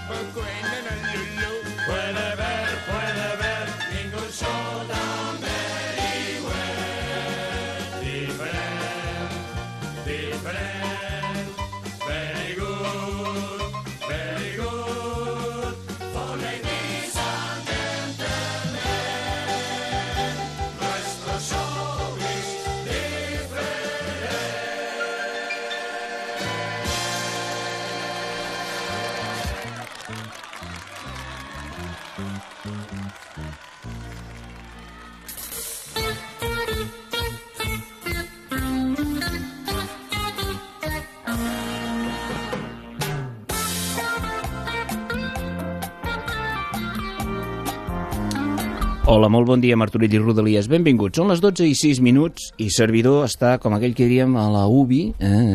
Puede ver ningún show tan very well. Different, very good, very good. For ladies and gentlemen, nuestro show is Hola, molt bon dia, Martorell i Rodalies. Benvinguts. Són les 12:06 i servidor està, com aquell que diríem, a la UBI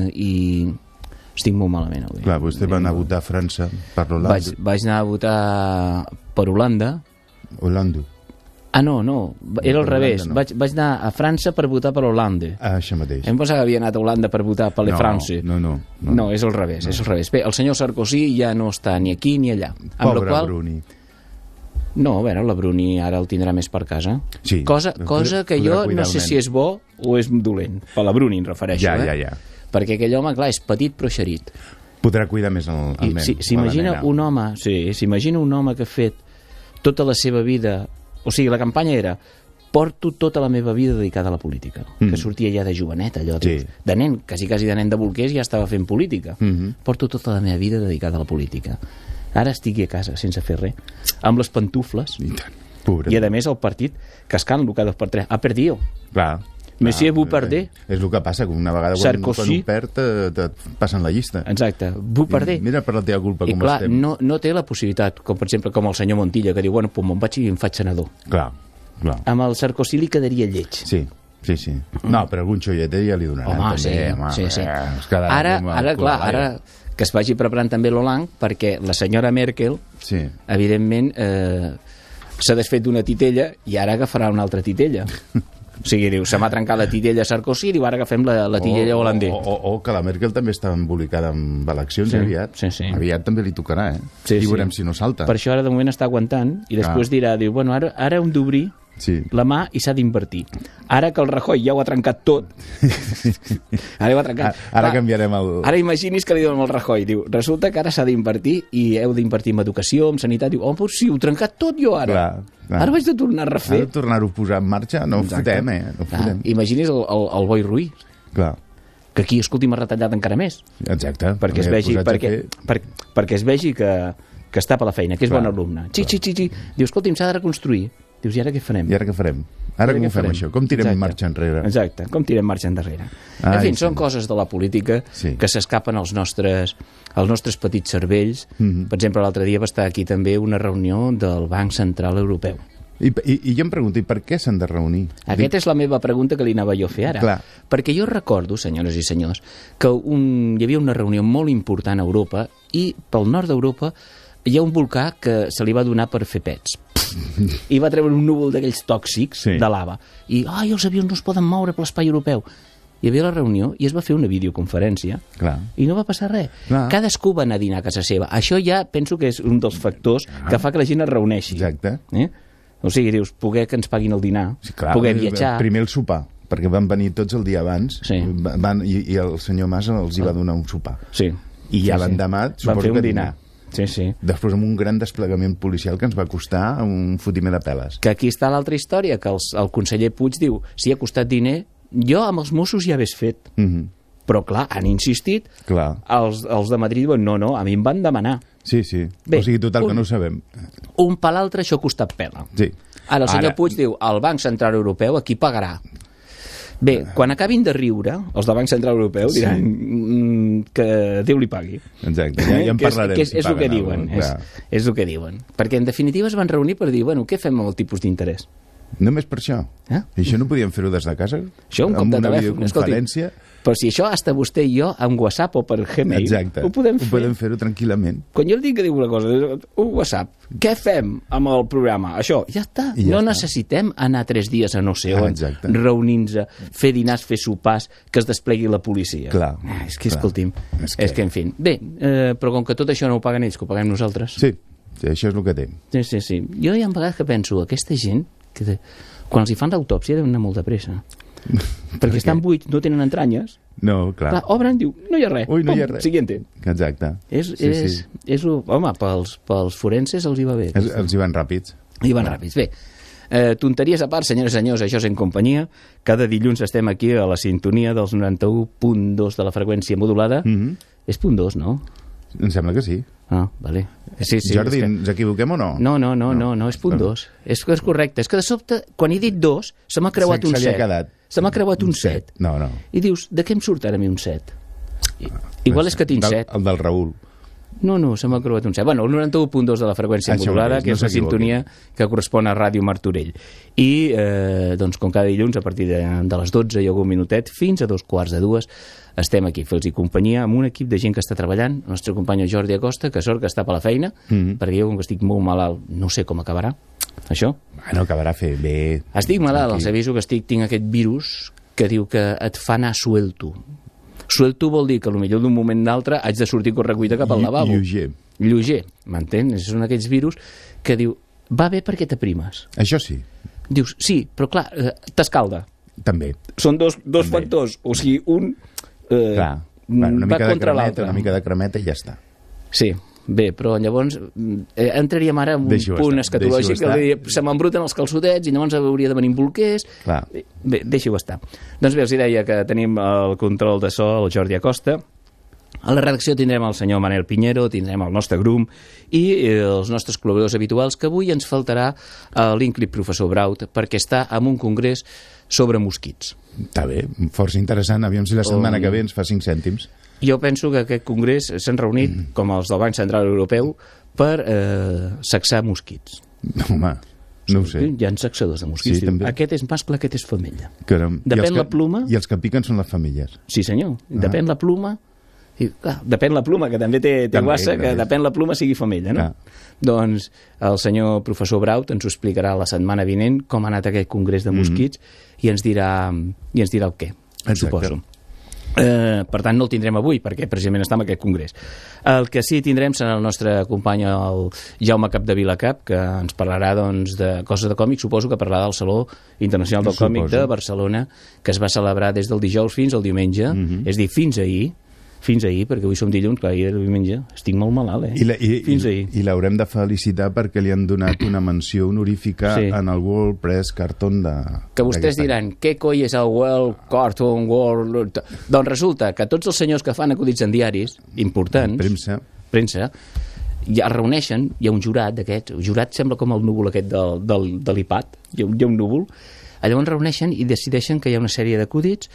i estic molt malament avui. Clar, vostè va anar a votar a França per l'Holanda. Vaig anar a votar per Holanda. Holanda. Ah, no, era al revés. No. Vaig anar a França per votar per Holanda. Ah, això mateix. Em pensava que havia anat a Holanda per votar per la França. No, és al revés, és al revés. Bé, el senyor Sarkozy ja no està ni aquí ni allà. Pobre Bruni. No, a veure, la Bruni ara el tindrà més per casa. Sí. Cosa que jo no sé si és bo o és dolent. Per la Bruni em refereixo, Ja. Perquè aquell home, clar, és petit però eixerit. Podrà cuidar més el nen. S'imagina un home, s'imagina un home que ha fet tota la seva vida, o sigui, la campanya era porto tota la meva vida dedicada a la política, que sortia ja de jovenet, allò, de nen, quasi de nen de bolquers, ja estava fent política. Porto tota la meva vida dedicada a la política. Ara estigui a casa sense fer res, amb les pantufles, i a més el partit cascant cada 2 per 3 ha perdido. Clar. Monsieur, vous perdez. És el que passa, que una vegada quan ho perd et passen la llista. Exacte, vous perdez. Mira per la teva culpa com estem. I clar, estem. no té la possibilitat, com per exemple com el senyor Montilla, que diu, bueno, pues me'n vaig i em faig senador. Clar. Amb el Sarkozy li quedaria lleig. Sí. No, però algun xolleter ja li donaran. Home, sí. Ara, clar, que es vagi preparant també l'Hollande, perquè la senyora Merkel, evidentment, s'ha desfet d'una titella i ara agafarà una altra titella. O sigui, diu, se m'ha trencat la titella Sarkozy i diu, ara agafem la titella holandès. O que la Merkel també està embolicada amb eleccions aviat. Sí. Aviat també li tocarà, I veurem si no salta. Per això ara de moment està aguantant i després dirà, diu, bueno, ara hem d'obrir la mà i s'ha d'invertir. Ara que el Rajoy ja ho ha trencat tot, ara ho ha trencat. Ara canviarem el... Ara imagini's que li diuen al Rajoy, diu, resulta que ara s'ha d'invertir i heu d'invertir en educació, en sanitat, diu, però sí, ho he trencat tot jo ara. Ara vaig de tornar a refer. Ara de tornar-ho a posar en marxa, no ho fotem, no ho fotem. Imagini's el Boi Ruiz. Clar. Que aquí, escolti, m'ha retallat encara més. Exacte. Perquè es vegi que està per la feina, que és bon alumne. Diu, escolti'm, s'ha de reconstruir. Dius, i ara què farem? Ara com ho fem, això? Com tirem marxa enrere? Exacte, com tirem marxa enrere. En fi, són coses de la política que s'escapen als nostres petits cervells. Per exemple, l'altre dia va estar aquí també una reunió del Banc Central Europeu. I jo em pregunto, i per què s'han de reunir? Aquesta és la meva pregunta que li anava jo a fer ara. Perquè jo recordo, senyores i senyors, que hi havia una reunió molt important a Europa i pel nord d'Europa hi ha un volcà que se li va donar per fer pets. I va treure un núvol d'aquells tòxics de lava. I, els avions no es poden moure per l'espai europeu. Hi havia la reunió i es va fer una videoconferència i no va passar res. Cadascú va anar a dinar a casa seva. Això ja penso que és un dels factors que fa que la gent es reuneixi. Exacte. O sigui, dius, poder que ens paguin el dinar, poder viatjar... Primer el sopar, perquè van venir tots el dia abans i el senyor Mas els hi va donar un sopar. I ja l'endemà suposo que dinar. Després amb un gran desplegament policial que ens va costar un fotimer de peles. Que aquí està l'altra història, que el conseller Puig diu, si ha costat diner, jo amb els Mossos ja hagués fet. Però clar, han insistit, els de Madrid diuen, no, a mi em van demanar. Sí. Bé, o sigui, total, que no ho sabem. Un per l'altre això ha costat pela. Ara el senyor Puig diu, el Banc Central Europeu aquí pagarà. Bé, quan acabin de riure, els del Banc Central Europeu diran que Déu li pagui. Exacte, ja en parlarem. És el que diuen, és el que diuen. Perquè en definitiva es van reunir per dir, bueno, què fem amb el tipus d'interès? Només per això? I això no podíem fer-ho des de casa? Això un cop de telèfon, videoconferència? Però si això hasta vostè i jo amb WhatsApp o per Gmail, exacte. Ho podem fer-ho tranquil·lament. Quan jo li dic que diu una cosa, un WhatsApp, què fem amb el programa? Això, ja està. No necessitem anar 3 dies a no sé on, reunir-nos, fer dinars, fer sopars, que es desplegui la policia. Clar. És que, escolti'm, és que, en fi. Bé, però com que tot això no ho paguen ells, que ho paguem nosaltres. Sí, això és el que té. Sí. Jo hi ha vegades que penso, aquesta gent, que quan els hi fan l'autòpsia deuen anar molt de pressa. Perquè estan buits, no tenen entranyes. No, clar. Obren, diu, no hi ha res. Ui, no hi ha res. Siguiente. Exacte. Home, pels forenses els hi va bé. Els hi van ràpids. Bé, tonteries a part, senyores i senyors, això és En Companyia. Cada dilluns estem aquí a la sintonia dels 91.2 de la freqüència modulada. És .2, no? Em sembla que sí. Ah, vale. Sí, Jordi, ens equivoquem o no? No, és .2. És correcte. És que de sobte, quan he dit 2, se m'ha creuat un 7. Se m'ha creuat un 7. No. I dius, de què em surt ara a mi un 7? Igual és que tinc 7. El del Raül. No, se m'ha creuat un 7. Bueno, el 91.2 de la freqüència modulada, que és la sintonia que correspon a Ràdio Martorell. I, doncs, com cada dilluns, a partir de les 12 i algun minutet, fins a 2:45, estem aquí, fent-los companyia amb un equip de gent que està treballant. El nostre company Jordi Acosta, que sort que està per la feina, perquè jo, com que estic molt malalt, no sé com acabarà, això. Bueno, acabarà fer bé. Estic malalt, els aviso que tinc aquest virus que diu que et fa anar suelto. Suelto vol dir que potser d'un moment d'altre haig de sortir correcuita cap al lavabo. Lleuger, m'entens? És un d'aquells virus que diu, va bé perquè t'aprimes. Això sí. Dius, sí, però clar, t'escalda. També. Són dos factors, o sigui, un clar, va contra l'altre. Una mica de cremeta i ja està. Sí, bé, però llavors entraríem ara en un punt escatològic que se m'embruten els calçotets i llavors hauria de venir en bolquers. Bé, deixi-ho estar. Doncs bé, els deia que tenim el control de so, el Jordi Acosta. A la redacció tindrem el senyor Manel Piñero, tindrem el nostre grum i els nostres col·laboradors habituals, que avui ens faltarà l'ínclip professor Braut, perquè està en un congrés sobre mosquits. Està bé, força interessant. Aviam si la setmana que ve ens fa 5 cèntims. Jo penso que aquest congrés s'han reunit, com els del Banc Central Europeu, per sacsar mosquits. Home, no ho sé. Hi ha saxadors de mosquits. Aquest és mascle, aquest és femella. Depèn la pluma... I els que piquen són les femelles. Sí, senyor. Depèn la pluma... depèn la pluma, que també té guassa, que depèn la pluma sigui femella, no? Doncs el senyor professor Braut ens ho explicarà la setmana vinent com ha anat aquest congrés de mosquits i ens dirà el què, suposo. Per tant, no el tindrem avui, perquè precisament està en aquest congrés. El que sí tindrem serà el nostre company, el Jaume Capdevila-Cap, que ens parlarà doncs, de coses de còmics. Suposo que parlarà del Saló Internacional del Còmic de Barcelona, que es va celebrar des del dijous fins al diumenge, és a dir, fins ahir, perquè avui som dilluns, clar, ahir era diumenge, estic molt malalt, fins ahir. I l'haurem de felicitar perquè li han donat una menció honorífica en el World Press Cartoon de... Que vostès diran, què coi és el World Cartoon World... Doncs resulta que tots els senyors que fan acudits en diaris, importants... Premsa, ja es reuneixen, hi ha un jurat d'aquests, el jurat sembla com el núvol aquest de l'IPAD, hi ha un núvol, llavors reuneixen i decideixen que hi ha una sèrie d'acudits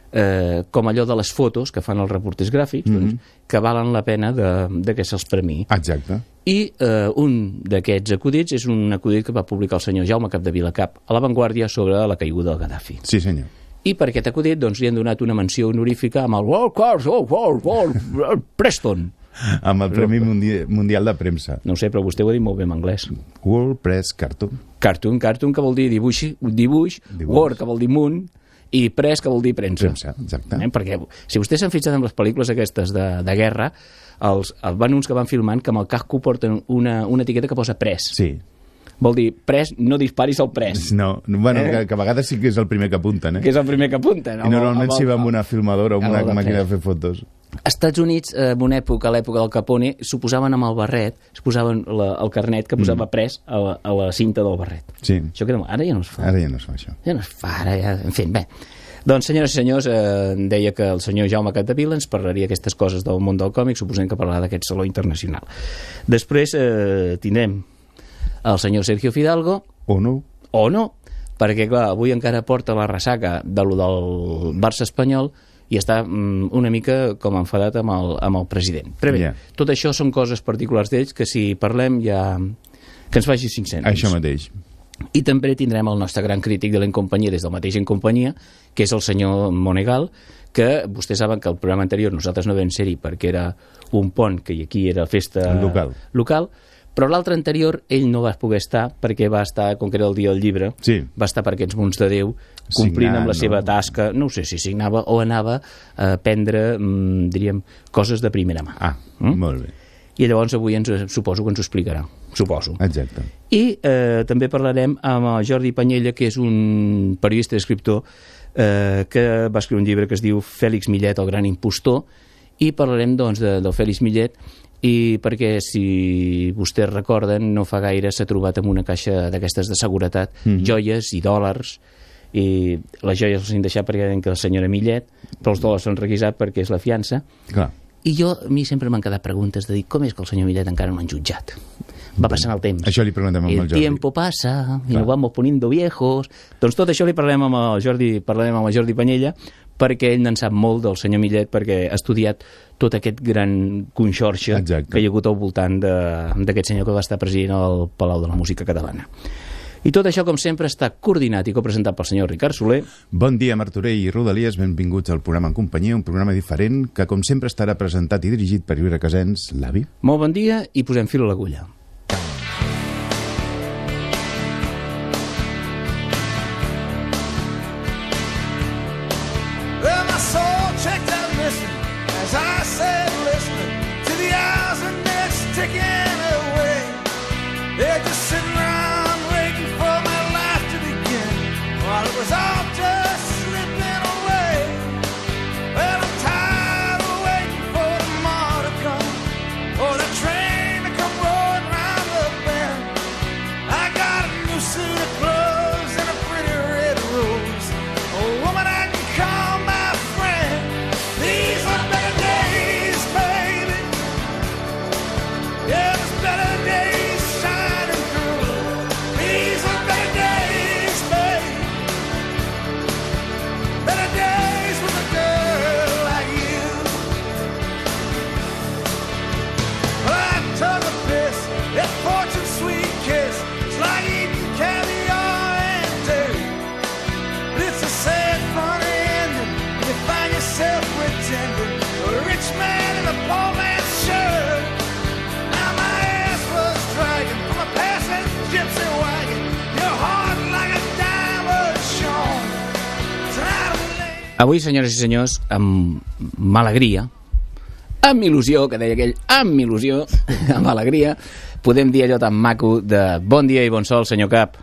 com allò de les fotos que fan els reporters gràfics, doncs, que valen la pena de que se'ls premiï. Exacte. I un d'aquests acudits és un acudit que va publicar el senyor Jaume Capdevila-Cap a La Vanguardia sobre la caiguda del Gaddafi. Sí, senyor. I per aquest acudit doncs, li han donat una menció honorífica amb el World Preston. Amb el Premi Mundial de Premsa. No ho sé, però vostè ho ha dit molt bé en anglès. World Press Cartoon. Cartoon, que vol dir dibuix, World, que vol dir munt, i press, que vol dir premsa. Exacte. Perquè si vostès s'han fixat en les pel·lícules aquestes de guerra, els uns que van filmant que amb el casco porten una etiqueta que posa press. Sí. Vol dir, press, no disparis al press. No, bueno, que a vegades sí que és el primer que apunten, Que és el primer que apunten. I normalment s'hi va amb una filmadora o amb una màquina de fer fotos. Als Estats Units, en una època, a l'època del Capone, s'ho posaven amb el barret, es posaven el carnet que posava pres a la cinta del barret. Sí. Això ara ja no es fa. Ara ja no es fa, això. Ja no es fa, ara ja... En fi, bé. Doncs, senyores i senyors, deia que el senyor Jaume Capdevila ens parlaria aquestes coses del món del còmic, suposem que parlarà d'aquest Saló Internacional. Després tindrem el senyor Sergio Fidalgo. O no, perquè, clar, avui encara porta la ressaca del Barça espanyol i està una mica com enfadat amb el president. Però bé, tot això són coses particulars d'ells que si parlem ja... que ens faci 5 cèntims. Això mateix. I també tindrem el nostre gran crític de la Incompanyia, des del mateix Incompanyia, que és el senyor Monegal, que vostès saben que el programa anterior nosaltres no vam ser-hi perquè era un pont, que aquí era festa local, però l'altre anterior ell no va poder estar perquè va estar, com que era el dia del llibre, va estar per aquests munts de Déu, complint amb la seva tasca, no sé si signava o anava a aprendre, diríem, coses de primera mà. Molt bé. I llavors avui suposo que ens ho explicarà, suposo. Exacte. I també parlarem amb el Jordi Panyella, que és un periodista i escriptor que va escriure un llibre que es diu Fèlix Millet, el gran impostor, i parlarem doncs del Fèlix Millet, i perquè si vostès recorden no fa gaire s'ha trobat amb una caixa d'aquestes de seguretat joies i dòlars, i les joies les han deixat perquè deien que la senyora Millet, però els dòlars s'han requisat perquè és la fiança. I a mi sempre m'han quedat preguntes de dir com és que el senyor Millet encara no l'han jutjat. Va passant el temps. Això li preguntem amb el Jordi. El tiempo pasa y nos vamos poniendo viejos. Doncs tot això li parlarem amb el Jordi Panyella, perquè ell n'en sap molt del senyor Millet, perquè ha estudiat tot aquest gran conxorxa que hi ha hagut al voltant d'aquest senyor que va estar president al Palau de la Música Catalana. I tot això, com sempre, està coordinat i copresentat pel senyor Ricard Soler. Bon dia, Martorell i Rodalies, benvinguts al programa En Companyia, un programa diferent que, com sempre, estarà presentat i dirigit per Lluïra Casens, l'avi. Molt bon dia i posem fil a l'agulla. Avui, senyores i senyors, amb alegria, amb il·lusió, que deia aquell, amb il·lusió, amb alegria, podem dir allò tan maco de bon dia i bon sol, senyor Cap.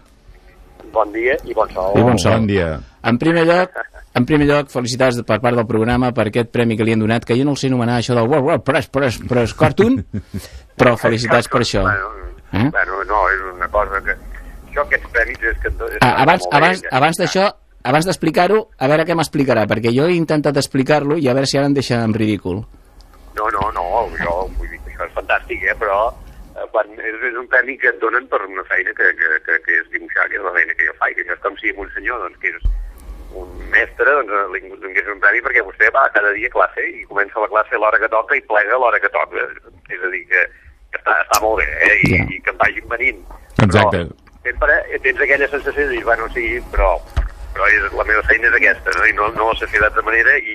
Bon dia i bon sol. I bon sol. Bon dia. En primer lloc, felicitats per part del programa per aquest premi que li han donat, que jo no el sé anomenar això del World Press Cartoon, però felicitats per això. Bueno, no, és una cosa que... Això, aquests premis és que... Abans d'això, abans d'explicar-ho, a veure què m'explicarà, perquè jo he intentat explicar-lo i a veure si ara em deixa en ridícul. No, jo vull dir que això és fantàstic, però quan és un premi que et donen per una feina que és dibuixar, que és la feina que jo faig, que això és com si un senyor, doncs, que és un mestre, doncs, li donés un premi perquè vostè va cada dia a classe i comença la classe a l'hora que toca i plega a l'hora que toca. És a dir, que està molt bé, i que em vagin venint. Exacte. Però tens aquella sensació de dir, bueno, sí, però la meva feina és aquesta, no? I no la sé fer d'altra manera i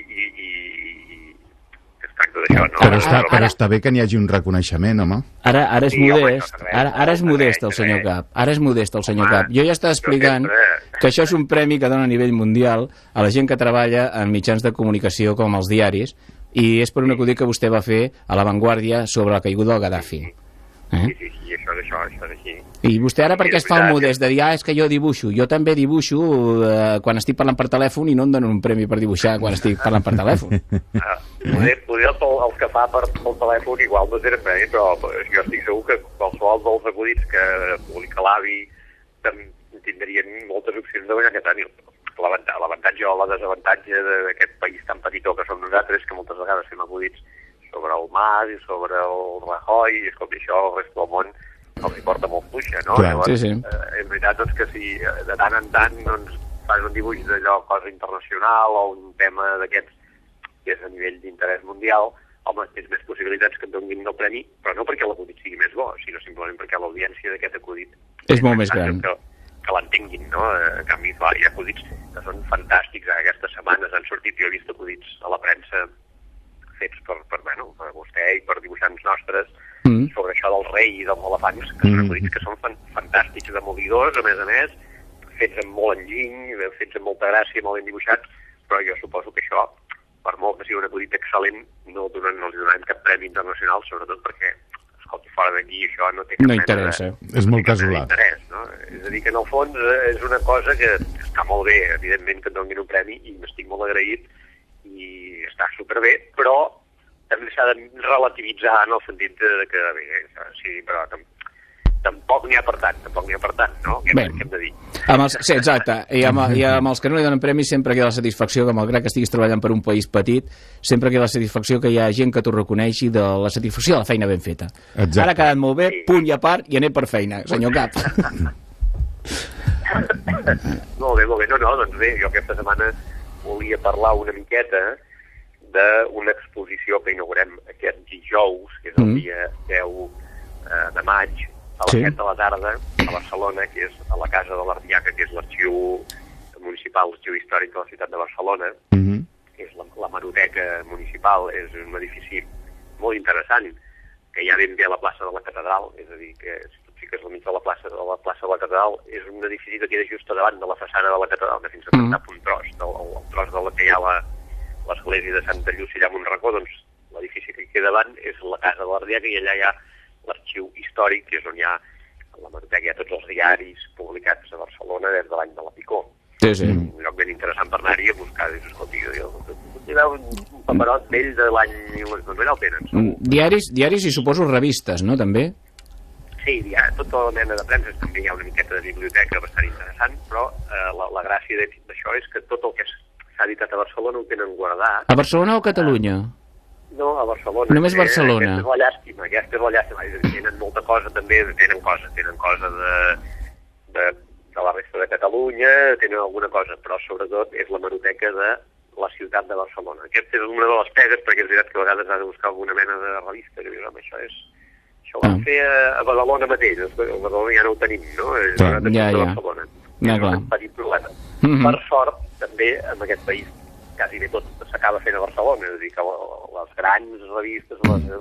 es tracta d'això, no? Però està bé que n'hi hagi un reconeixement, home. Ara és modest, ara és modest el senyor Cap, Cap. Jo ja estava explicant que això és un premi que dona a nivell mundial a la gent que treballa en mitjans de comunicació com els diaris, i és per un acudit que vostè va fer a La Vanguardia sobre la caiguda del Gaddafi. Sí, això és així. I vostè ara per què es fa el modest de dir, és que jo dibuixo? Jo també dibuixo quan estic parlant per telèfon i no em donen un premi per dibuixar quan estic parlant per telèfon. Poder el que fa per telèfon igual no tenen premi, però jo estic segur que qualsevol dels acudits que publica l'avi tindrien moltes opcions de guanyar aquest any. L'avantatge o la desavantatge d'aquest país tan petitó que som nosaltres, que moltes vegades fem acudits sobre el Mas i sobre el Rajoy, i escolta, això el rest del món els porta molt fluixa, no? Clar, llavors, sí. És veritat doncs, que si de tant en tant doncs, fas un dibuix d'allò, cosa internacional o un tema d'aquests que és a nivell d'interès mundial, home, tens més possibilitats que et donin el premi, però no perquè l'acudit sigui més bo, sinó simplement perquè l'audiència d'aquest acudit és molt més gran. l'entenguin, no? En canvi, clar, hi ha acudits que són fantàstics. Aquestes setmanes han sortit, jo he vist acudits a la premsa fets per vostè i per dibuixants nostres sobre això del rei i dels elefants, que són acudits que són fantàstics, demolidors, a més, fets amb molt enginy, fets amb molta gràcia, molt ben dibuixats, però jo suposo que això, per molt que sigui un acudit excel·lent, no els donarem cap premi internacional, sobretot perquè, escolti, fora d'aquí això no té cap interessa. És molt casolà. No? És a dir, que en el fons és una cosa que està molt bé, evidentment, que et donin un premi, i m'estic molt agraït, i està superbé, però també s'ha de relativitzar en el sentit que, sí, però tampoc n'hi ha per tant, no? Què hem de dir? Sí, exacte. I amb els que no li donen premis sempre queda la satisfacció que, malgrat que estiguis treballant per un país petit, sempre queda la satisfacció que hi ha gent que t'ho reconeixi de la satisfacció de la feina ben feta. Exacte. Ara ha quedat molt bé, punt i a part, i anem per feina, senyor Cap. Molt bé. No, doncs bé, jo aquesta setmana volia parlar una miqueta d'una exposició que inaugurem aquest dijous, que és el dia 10 de maig, a les 7 de la tarda, a Barcelona, que és a la Casa de l'Ardiaca, que és l'arxiu municipal, l'arxiu històric de la ciutat de Barcelona. És la Hemeroteca municipal, és un edifici molt interessant, que hi ha ben bé a la plaça de la Catedral, és a dir, que si tu fiques al mig de la plaça de la Catedral, és un edifici que queda just davant de la façana de la Catedral, que fins a tap un tros, el tros de la que hi ha l'església de Santa Llúcia allà a un racó, doncs l'edifici que hi queda davant és la Casa de l'Ardiaca, i allà hi ha l'arxiu històric, que és on hi ha a l'hemeroteca, hi ha tots els diaris publicats a Barcelona des de l'any de la Picó. Sí. Un lloc ben interessant per anar-hi a buscar, escolti, hi ha un paperot vell de l'any... doncs allà el tenen. Diaris i suposo revistes, no, també? Sí, hi ha tota la mena de premses, també hi ha una miqueta de biblioteca bastant interessant, però la gràcia d'això és que tot el que s'ha editat a Barcelona ho tenen guardat. A Barcelona o a Catalunya? No, a Barcelona. Només Barcelona. Aquesta és la llàstima. Tenen molta cosa també, tenen cosa de la resta de Catalunya, tenen alguna cosa, però sobretot és l'hemeroteca de la ciutat de Barcelona. Aquesta és una de les pegues, perquè és veritat que a vegades has de buscar alguna mena de revista, que dius, home, això ho vam fer a Badalona mateix, a Badalona ja no ho tenim, no? Ja. Barcelona. És un petit problema. Per sort, també, en aquest país, quasi bé tot s'acaba fent a Barcelona, és a dir, que les grans revistes,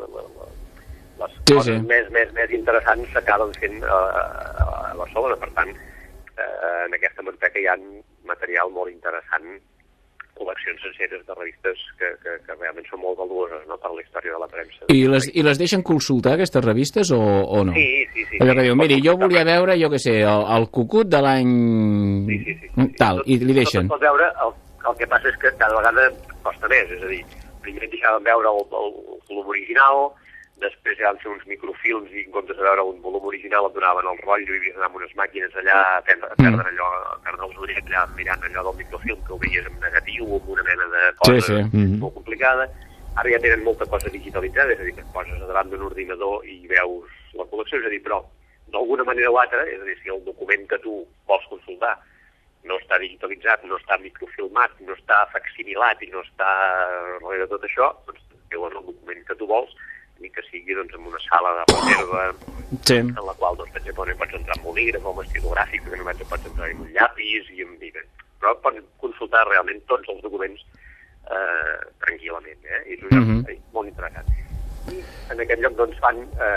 les coses més interessants s'acaben fent a Barcelona. Per tant, en aquesta hemeroteca hi ha material molt interessant, col·leccions senceres de revistes que realment són molt valuoses, no?, per la història de la premsa. I les deixen consultar, aquestes revistes, o no? Sí. Allò que diu, miri, jo volia veure, jo què sé, el Cucut de l'any... Sí. Tal, i li deixen. Pots veure, el que passa és que cada vegada costa més, és a dir, primer et deixaven veure el volum original, després ja van fer uns microfilms i en comptes de veure un volum original et donaven el rotllo i havies d'anar amb unes màquines allà a perdre els ulls allà mirant allò del microfilm, que ho veies en negatiu o amb una mena de cosa molt complicada. Ara ja tenen molta cosa digitalitzada, és a dir, que et poses davant d'un ordinador i veus la col·lecció, és a dir, però d'alguna manera o altra, és a dir, si el document que tu vols consultar no està digitalitzat, no està microfilmat, no està facsimilat i no està darrere de tot això, doncs veuen el document que tu vols, ni que sigui doncs, en una sala de reserva en la qual, doncs, per exemple, no hi pots entrar amb bolígraf o amb estilogràfic, perquè només pots entrar amb un llapis, però pots consultar realment tots els documents tranquil·lament, i és un lloc molt interessant. I en aquest lloc doncs, fan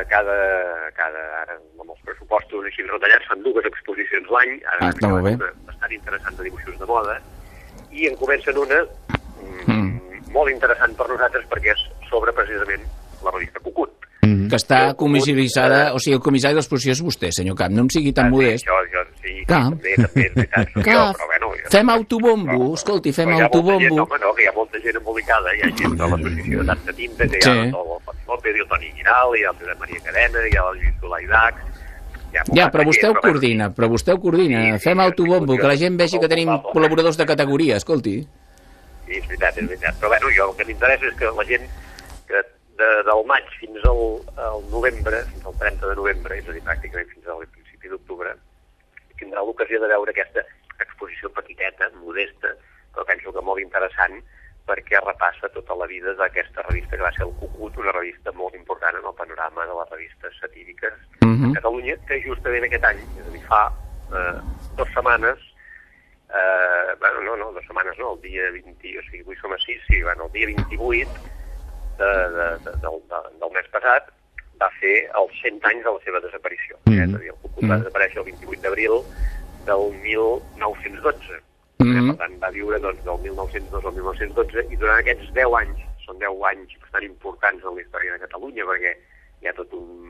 ara, amb els pressupostos així retallats, fan 2 exposicions l'any, ara una bastant interessant de dibuixos de moda, i en comencen una molt interessant per nosaltres perquè és sobre precisament la revista Cucut. Que està comissionada, o sigui, el comissari de l'exposició és vostè, senyor Camp, no em sigui tan modest. Sí, també és veritat, però bueno... Fem autobombo, escolti, fem autobombo. Home, no, que hi ha molta gent embolicada, hi ha gent de l'associació de Tanta Tinta, que hi ha el López i el Toni Giral, hi ha el Josep Maria Cadena, hi ha el Lluís Solaidac... Ja, però vostè ho coordina, fem autobombo, que la gent vegi que tenim col·laboradors de categoria, escolti. Sí, és veritat, però bueno, jo el que m'interessa és que la gent que del maig fins al novembre, fins al 30 de novembre, és a dir, pràcticament fins al principi d'octubre, tindrà l'ocasió de veure aquesta exposició petiteta, modesta, però penso que molt interessant, perquè repassa tota la vida d'aquesta revista que va ser el Cucut, una revista molt important en el panorama de les revistes satíriques a Catalunya, que justament aquest any, és a dir, fa 2 setmanes, no, 2 setmanes no, el dia 20, o sigui, avui som a 6, sí, el dia 28 del mes passat va fer els 100 anys de la seva desaparició. És a dir, el Cucut va desaparèixer el 28 d'abril del 1912. Per tant, va viure del 1902 al 1912 i durant aquests 10 anys, són 10 anys bastant importants en la història de Catalunya, perquè hi ha tot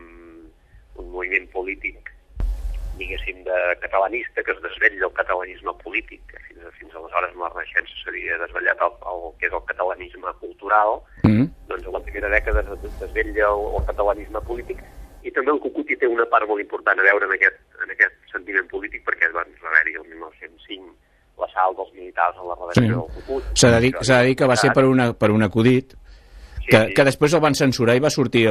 un moviment polític, diguéssim, de catalanista, que es desvetlla el catalanisme polític, que fins aleshores amb la Renaixença s'havia desvetllat el que és el catalanisme cultural, doncs a la primera dècada es desvetlla el catalanisme polític, i també el Cucut hi té una part molt important a veure en aquest sentiment polític, perquè va haver-hi el 1905 l'assalt dels militars a la redacció del Cucut. S'ha de dir que va ser per un acudit, que després el van censurar i va sortir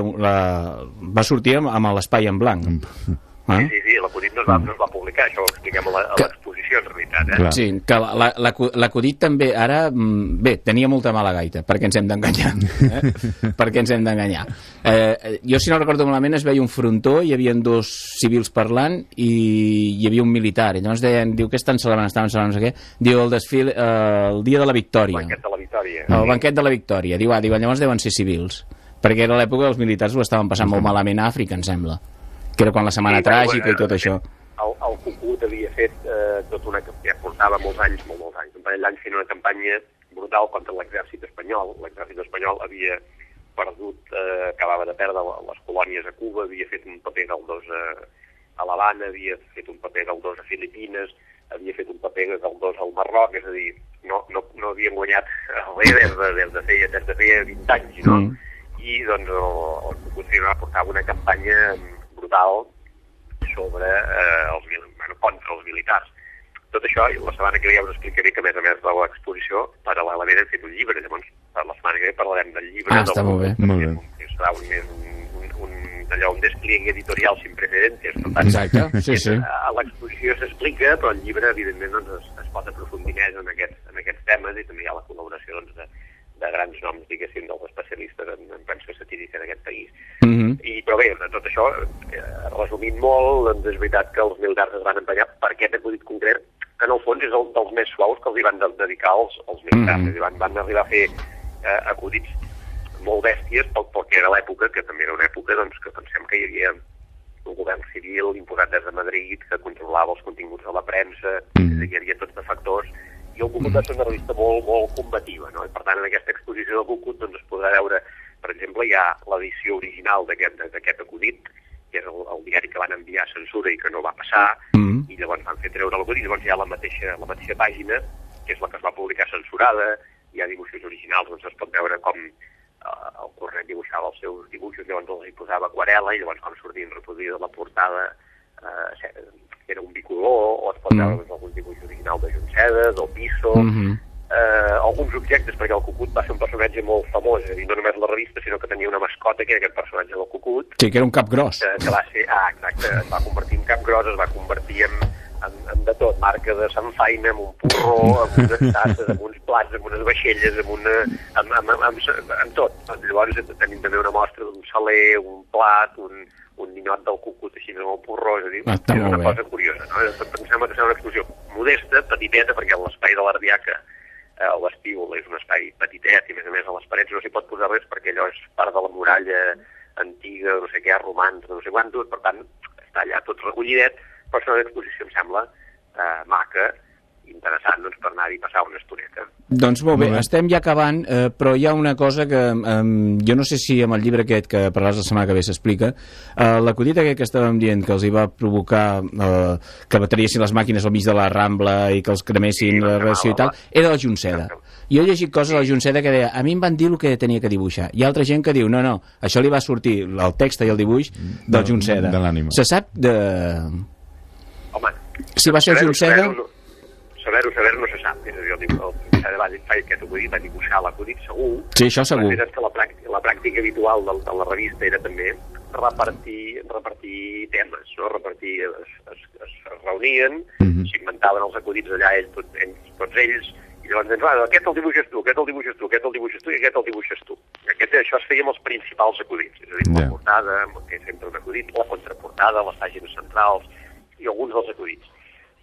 amb l'Espai en blanc. Sí, l'acudit no es va publicar, això ho expliquem a l'exposició, en realitat. Sí, que l'acudit també, ara, bé, tenia molta mala gaita, perquè ens hem d'enganyar. Perquè ens hem d'enganyar. Jo, si no recordo malament, es veia un frontó, hi havia 2 civils parlant i hi havia un militar. I llavors diu, què estaven celebrant, no sé què? Diu, el desfile, el dia de la victòria. El banquet de la victòria. El banquet de la victòria. Diu, llavors deuen ser civils. Perquè era l'època que els militars ho estaven passant molt malament a Àfrica, em sembla. Que era quan la setmana tràgica i tot això. El Cucut havia fet ja portava molts anys, un parell d'anys fent una campanya brutal contra l'exèrcit espanyol. L'exèrcit espanyol havia perdut, acabava de perdre les colònies a Cuba, havia fet un paper del 2 a l'Havana, havia fet un paper del 2 a Filipines, havia fet un paper del 2 al Marroc, és a dir, no havien guanyat des de feia 20 anys, no? I doncs el Cucut portava una campanya brutal sobre contra els militars. Tot això, la setmana que ve ja us explicaré que, a més de l'exposició, paral·lelament hem fet un llibre, llavors la setmana que ve parlarem del llibre. Està molt bé. Que serà un despliegue editorial sin precedentes. Exacte, sí. A l'exposició s'explica, però el llibre, evidentment, es pot aprofundir més en aquests temes, i també hi ha la col·laboració de grans noms, diguéssim, dels especialistes en pensió satírica d'aquest país. Però bé, de tot això, resumint molt, doncs és veritat que els militars es van empenyar per aquest acudit concret, que en el fons és dels més suaus que els hi van dedicar els militars. Van arribar a fer acudits molt bèsties perquè era l'època, que també era una època doncs, que pensem que hi havia un govern civil imposat des de Madrid que controlava els continguts de la premsa, hi havia tots de factors, i el Cucut va ser una revista molt combativa, no? I per tant, en aquesta exposició del Cucut doncs, es podrà veure, per exemple, hi ha l'edició original d'aquest acudit, que és el diari que van enviar a censura i que no va passar, i llavors van fer treure l'acudit, llavors hi ha la mateixa pàgina, que és la que es va publicar censurada, hi ha dibuixos originals, doncs es pot veure com el Cornet dibuixava els seus dibuixos, llavors els hi posava aquarel·la, i llavors van sortint reproduïda la portada, era un bicolor, o es pot veure alguns dibuixos originals de Junceda, del Piso, alguns objectes, perquè el Cucut va ser un personatge molt famós, és a dir, no només la revista, sinó que tenia una mascota, que era aquest personatge del Cucut. Sí, que era un cap gros. Que va ser, exacte, es va convertir en cap gros, es va convertir en de tot, marca de Sanfaina, amb un porró, amb unes tasses, amb uns plats, amb unes vaixelles, amb tot. Llavors tenim també una mostra d'un saler, un plat, un ninot del Cucut així amb el porró, és a dir, és una cosa curiosa, no? Em sembla que serà una exposició modesta, petiteta, perquè l'espai de l'Ardiaca, l'estíbul és un espai petitet, i a més a les parets no s'hi pot posar res perquè allò és part de la muralla antiga, no sé què, romans, no sé quantos, per tant, està allà tot recollidet, però és una exposició, em sembla, maca, interessant, doncs, per anar-hi a passar una estoneta. Doncs molt bé, estem ja acabant, però hi ha una cosa que jo no sé si amb el llibre aquest que parlaràs la setmana que ve s'explica, l'acudit aquest que estàvem dient que els hi va provocar que bateriessin les màquines al mig de la Rambla i que els cremessin la relació i tal, era la Junceda. Jo he llegit coses a la Junceda que deia, a mi em van dir el que tenia que dibuixar. Hi ha altra gent que diu, no, això li va sortir el text i el dibuix del Junceda. Se sap de... Home, si va ser Junceda... Saber-ho no se sap. És a dir, el Junceda va dibuixar l'acudit, segur. Sí, això segur. La pràctica habitual de la revista era també repartir temes, no? Es reunien, s'inventaven els acudits allà tots ells, i llavors ens va, aquest el dibuixes tu, aquest el dibuixes tu, aquest el dibuixes tu i aquest el dibuixes tu. Això es feia amb els principals acudits, és a dir, la portada, que és sempre un acudit, la contraportada, les pàgines centrals i alguns dels acudits.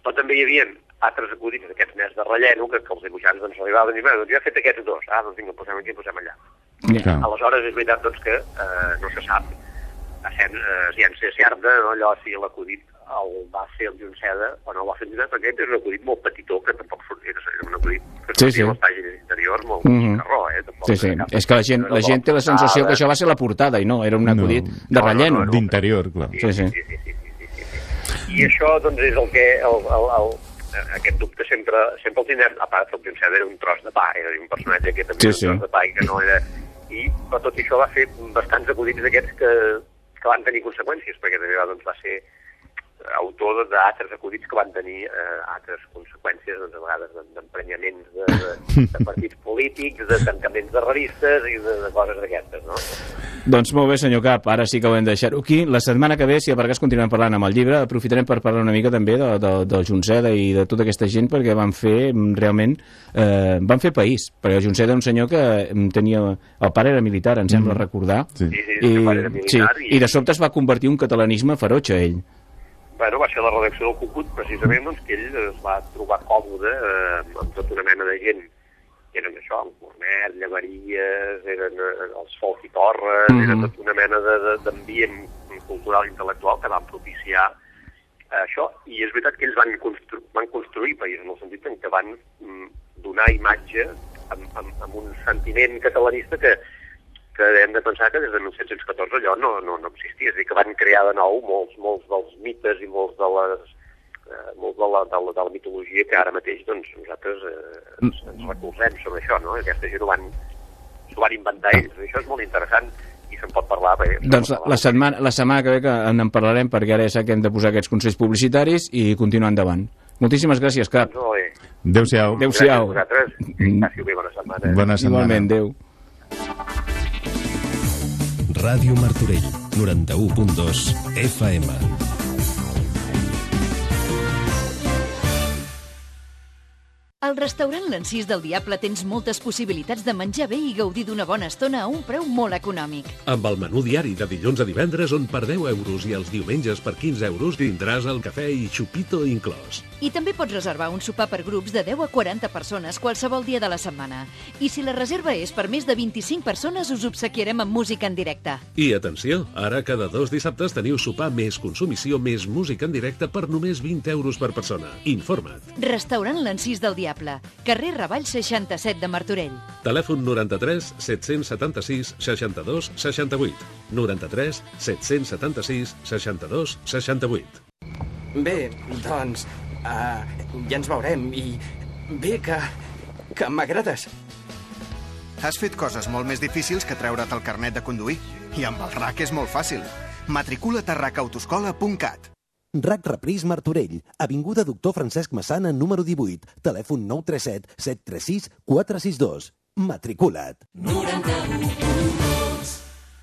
Però també hi havia altres acudits d'aquests més de relleno que els dibuixants doncs arribaven i diuen, doncs jo he fet aquests dos, doncs vinga, posem aquí, posem allà. Yeah. Aleshores és veritat doncs que no se sap a ciència certa, no, allò si l'acudit el va fer el Junceda o no el va fer el Junceda, perquè és un acudit molt petitó que tampoc sortia, era un acudit que sortia a les pàgines interiors molt carró, tampoc. Sí. És que la gent té la sensació que això va ser la portada i no, era un acudit de relleno. D'interior, clar. Sí. I això doncs és el que aquest dubte sempre el tindrem, a part el Junceda era un tros de pa, era un personatge que també era un tros de pa i que no era... Però tot això va fer bastants acudits d'aquests que van tenir conseqüències, perquè també va ser autor d'altres acudits que van tenir altres conseqüències, doncs, a vegades d'emprenyaments de partits polítics, de tancaments de revistes i de coses d'aquestes, no? Doncs molt bé, senyor Cap, ara sí que ho hem de deixar aquí. La setmana que ve, si a vegades continuem parlant amb el llibre, aprofitarem per parlar una mica també del Junceda i de tota aquesta gent, perquè van fer realment van fer país, perquè el Junceda un senyor que tenia... El pare era militar, em sembla recordar. Sí, el pare era militar. I de sobte es va convertir en un catalanisme ferotge, ell. Bueno, va ser la redacció del Cucut, precisament, doncs, que ell es va trobar còmode amb tota una mena de gent. Eren això, el Cornet, Llaveries, eren els Folk i Torres, era tota una mena d'ambient cultural i intel·lectual que van propiciar això. I és veritat que ells van construir país, en el sentit en què van donar imatge amb un sentiment catalanista que hem de pensar que des de 1714 allò no existia, és a dir, que van crear de nou molts dels mites i molts de la mitologia que ara mateix doncs, nosaltres ens recolzem sobre això, no? Aquesta gent s'ho van inventar ells, això és molt interessant i se'n pot parlar. Doncs la setmana que ve que en parlarem, perquè ara ja sé que hem de posar aquests consells publicitaris i continuar endavant. Moltíssimes gràcies, Cap. Adéu-siau. Gràcies a vosaltres. Gràcies, bona setmana. Bona setmana. Igualment, adéu. Ràdio Martorell, 91.2 FM. Al restaurant L'Encís del Diable tens moltes possibilitats de menjar bé i gaudir d'una bona estona a un preu molt econòmic. Amb el menú diari de dilluns a divendres, on per 10 euros i els diumenges per 15 euros tindràs el cafè i xupito inclòs. I també pots reservar un sopar per grups de 10 a 40 persones qualsevol dia de la setmana. I si la reserva és per més de 25 persones, us obsequiarem amb música en directe. I atenció, ara cada 2 dissabtes teniu sopar més consumició més música en directe per només 20 euros per persona. Informa't. Restaurant L'Encís del Diable, carrer Ravall 67 de Martorell. Telèfon 93 776 62 68. 93 776 62 68. Bé, doncs, ja ens veurem i bé que m'agrades. Has fet coses molt més difícils que treure't el carnet de conduir. I amb el RAC és molt fàcil. Matricula't a racautoescola.cat. RAC Repris Martorell, avinguda Doctor Francesc Massana, número 18, telèfon 937 736 462. Matricula't. 91.2.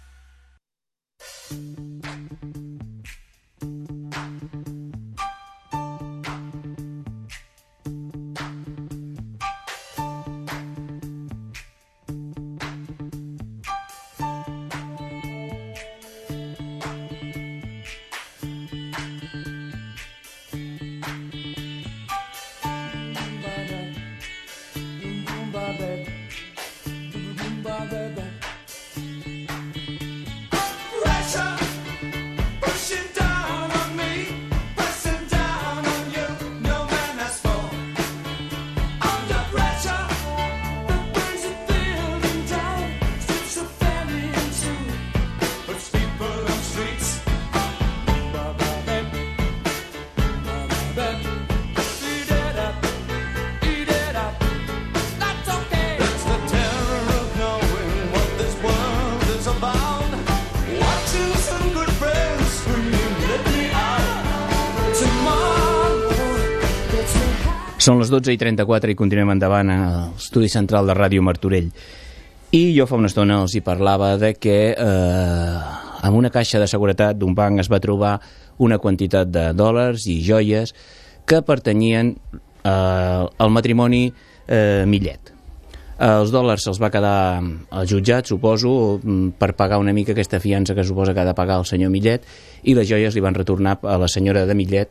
Són les 12:34 i continuem endavant a l'estudi central de Ràdio Martorell. I jo fa una estona els hi parlava de que amb una caixa de seguretat d'un banc es va trobar una quantitat de dòlars i joies que pertanyien al matrimoni Millet. Els dòlars se'ls va quedar al jutjat, suposo, per pagar una mica aquesta fiança que suposa que ha de pagar el senyor Millet, i les joies li van retornar a la senyora de Millet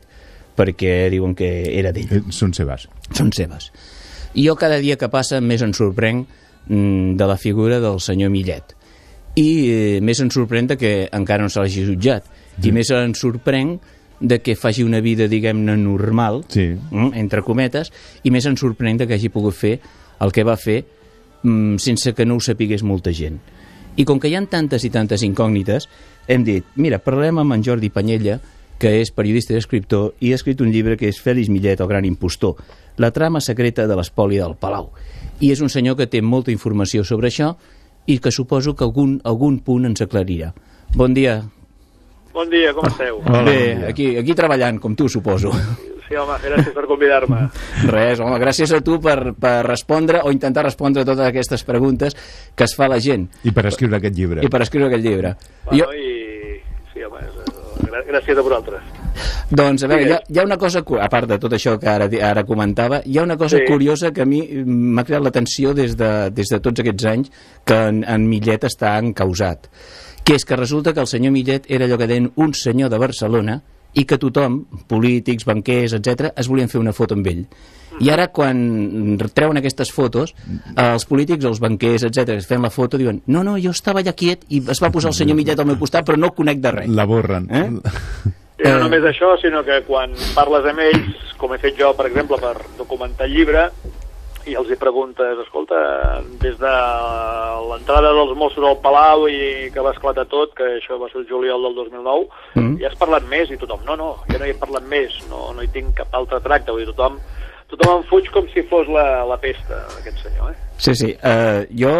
perquè diuen que era d'ell. Són seves. Són seves. I jo cada dia que passa més em sorprenc de la figura del senyor Millet. I més em sorprèn que encara no se l'hagi jutjat. I més em sorprenc de que faci una vida, diguem-ne, normal, entre cometes, i més em sorprèn que hagi pogut fer el que va fer sense que no ho sapigués molta gent. I com que hi ha tantes i tantes incògnites, hem dit, mira, parlem amb en Jordi Panyella, que és periodista i escriptor, i ha escrit un llibre que és Fèlix Millet, el gran impostor, la trama secreta de l'espoli del Palau. I és un senyor que té molta informació sobre això i que suposo que algun punt ens aclarirà. Bon dia. Bon dia, com esteu? Bé, aquí treballant, com tu, suposo. Sí, home, gràcies per convidar-me. Res, home, gràcies a tu per respondre o intentar respondre totes aquestes preguntes que es fa la gent. I per escriure aquest llibre. Bueno, sí, home, gràcies a vosaltres. Doncs, a veure, hi ha una cosa, a part de tot això que ara comentava, hi ha una cosa curiosa que a mi m'ha creat l'atenció des de tots aquests anys que en Millet està encausat, que és que resulta que el senyor Millet era allò que deien un senyor de Barcelona i que tothom, polítics, banquers, etc., es volien fer una foto amb ell. I ara, quan treuen aquestes fotos, els polítics, els banquers, etc., que fent la foto, diuen, no, jo estava allà quiet i es va posar el senyor Millet al meu costat, però no conec de res. La borren. I no només això, sinó que quan parles amb ells, com he fet jo, per exemple, per documentar el llibre, i els hi preguntes, escolta, des de l'entrada dels Mossos al Palau i que va esclatar tot, que això va ser el juliol del 2009, ja has parlat més, i tothom, no, ja no hi he parlat més, no hi tinc cap altre tracte, vull dir, tothom em fuig com si fos la pesta, aquest senyor, Sí, jo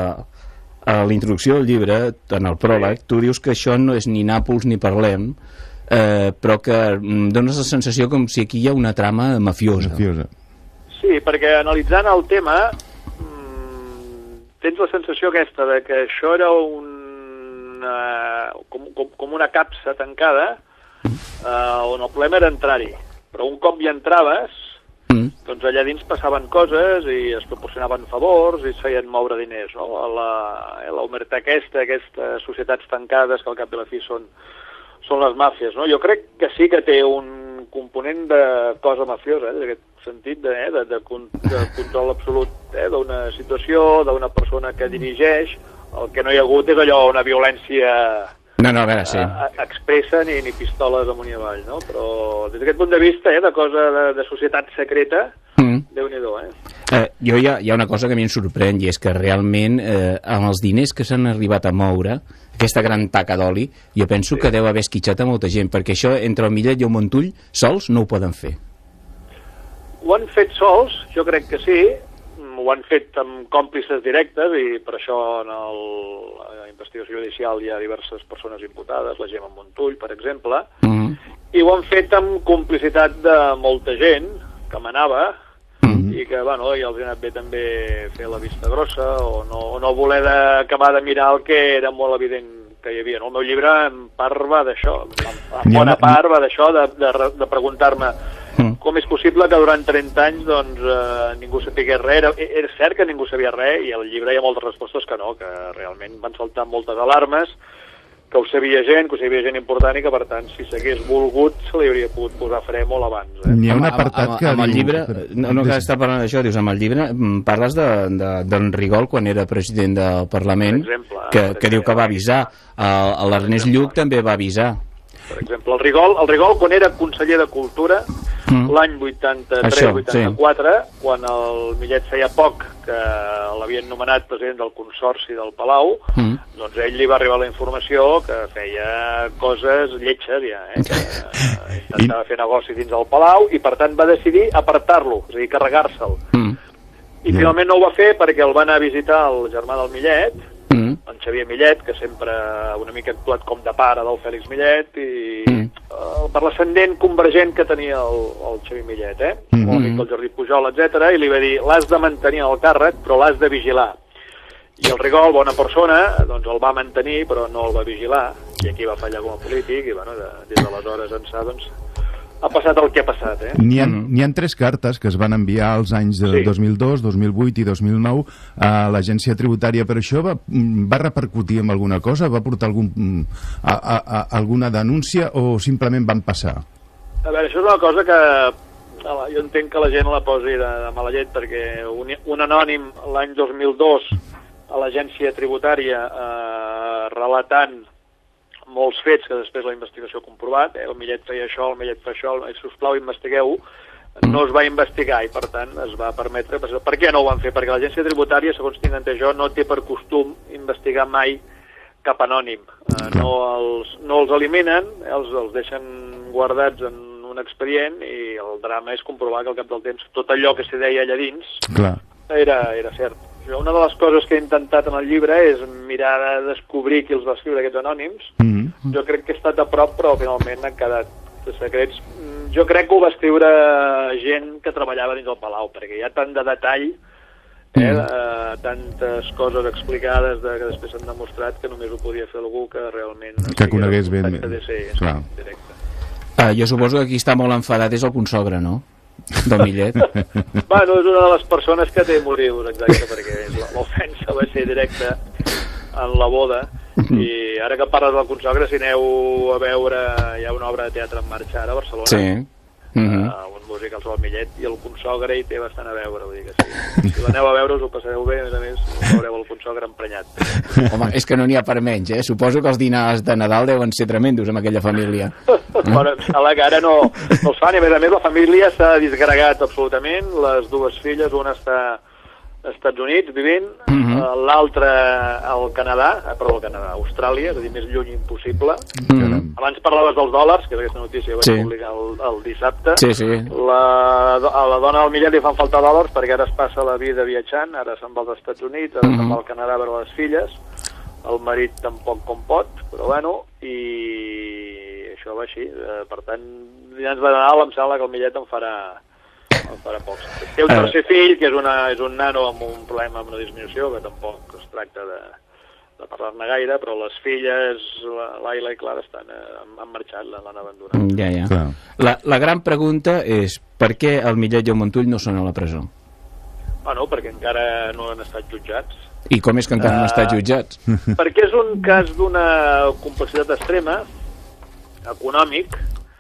a la introducció del llibre, en el pròleg, tu dius que això no és ni Nàpols ni Parlem, però que dones la sensació com si aquí hi ha una trama mafiosa. Sí, perquè analitzant el tema tens la sensació aquesta de que això era com una capsa tancada on el problema era entrar-hi, però un cop hi entraves doncs allà dins passaven coses i es proporcionaven favors i es feien moure diners, no? L'omerta aquestes societats tancades que al cap i la fi són les màfies, no? Jo crec que sí que té un component de cosa mafiosa, d'aquest sentit de control absolut d'una situació, d'una persona que dirigeix. El que no hi ha hagut és allò, una violència a veure, sí. Expressa ni pistoles amunt i avall, no? Però des d'aquest punt de vista, de cosa de societat secreta, Déu-n'hi-do, Jo hi ha una cosa que a mi em sorprèn, i és que realment amb els diners que s'han arribat a moure, aquesta gran taca d'oli, jo penso que deu haver esquitxat a molta gent, perquè això entre el Millet i el Montull sols no ho poden fer. Ho han fet sols, jo crec que sí, ho han fet amb còmplices directes i per això en la investigació judicial hi ha diverses persones imputades, la Gemma Montull, per exemple, i ho han fet amb complicitat de molta gent que manava i que, i els ha anat bé també fer la vista grossa o no voler acabar de mirar el que era molt evident que hi havia. El meu llibre en part va d'això, en bona part va d'això, de preguntar-me com és possible que durant 30 anys ningú sapigués res. Era cert que ningú sabia res i al llibre hi ha moltes respostes que no, que realment van saltar moltes alarmes, que ho sabia gent important i que, per tant, si s'hagués volgut, se li hauria pogut posar fre molt abans. N'hi ha un apartat que... Amb el llibre, no que està parlant d'això, dius, amb el llibre parles d'en Rigol quan era president del Parlament, que diu que va avisar. L'Ernest Lluch també va avisar. Per exemple, el Rigol quan era conseller de Cultura, l'any 83-84, quan el Millet feia poc que l'havien nomenat president del Consorci del Palau, doncs ell li va arribar la informació que feia coses lletges ja, que intentava fer negoci dins del Palau i per tant va decidir apartar-lo, és a dir, carregar-se'l. I finalment no ho va fer perquè el va anar a visitar el germà del Millet, en Xavier Millet, que sempre una mica ha actuat com de pare del Fèlix Millet, i per l'ascendent convergent que tenia el Xavier Millet, molt amic del Jordi Pujol, etc., i li va dir, l'has de mantenir al càrrec, però l'has de vigilar. I el Rigol, bona persona, doncs el va mantenir, però no el va vigilar, i aquí va fallar com a polític, i des d'aleshores ençà, doncs, ha passat el que ha passat. N'hi ha 3 cartes que es van enviar als anys de 2002, 2008 i 2009 a l'agència tributària, però això va repercutir en alguna cosa? Va portar alguna denúncia o simplement van passar? A veure, això és una cosa que jo entenc que la gent la posi de mala llet, perquè un anònim l'any 2002 a l'agència tributària relatant molts fets que després la investigació ha comprovat, el Millet feia això, el Millet fa això, sisplau, investigueu-ho, no es va investigar i, per tant, es va permetre... Per què no ho van fer? Perquè l'agència tributària, segons tinc entès jo, no té per costum investigar mai cap anònim. No els eliminen, els deixen guardats en un expedient i el drama és comprovar que al cap del temps tot allò que s'hi deia allà dins era cert. Una de les coses que he intentat en el llibre és mirar de descobrir qui els va escriure aquests anònims. Jo crec que he estat a prop, però finalment han quedat secrets. Jo crec que ho va escriure gent que treballava dins del Palau, perquè hi ha tant de detall, tantes coses explicades que després s'han demostrat que només ho podia fer algú que realment... Que conegués ben. Jo suposo que aquí està molt enfadat és el consogre, no? Del Millet. Bueno, és una de les persones que té motius, exacte, perquè l'ofensa va ser directa en la boda, i ara que parles del consogre, si aneu a veure, hi ha una obra de teatre en marxa ara a Barcelona, un musical sobre el Millet, i el consogre hi té bastant a veure, vull dir que sí. Si l'aneu a veure us ho passareu bé, a més veureu el consogre emprenyat. Home, és que no n'hi ha per menys, eh? Suposo que els dinars de Nadal deuen ser tremendos amb aquella família. Bueno, a la cara no els fan, i a més la família s'ha disgregat absolutament, les dues filles, una està als Estats Units vivint, l'altre al Canadà, Austràlia, és a dir, més lluny impossible. Abans parlaves dels dòlars, que és aquesta notícia que vaig publicar el dissabte. A la dona del Millet li fan faltar dòlars perquè ara es passa la vida viatjant, ara se'n va als Estats Units, ara se'n va al Canadà a veure les filles, el marit tampoc com pot, però bueno, i això va així. Per tant, ja ens va anar, em sembla que el Millet en farà pocs. Té un tercer fill, que és un nano amb un problema, amb una disminució, que tampoc es tracta de parlar-ne gaire, però les filles, l'Aila i Clara, han marxat, l'han abandonat. La gran pregunta és per què el Millet i el Montull no són a la presó? Bueno, perquè encara no han estat jutjats. I com és que encara no han estat jutjats? Perquè és un cas d'una complexitat extrema, econòmic,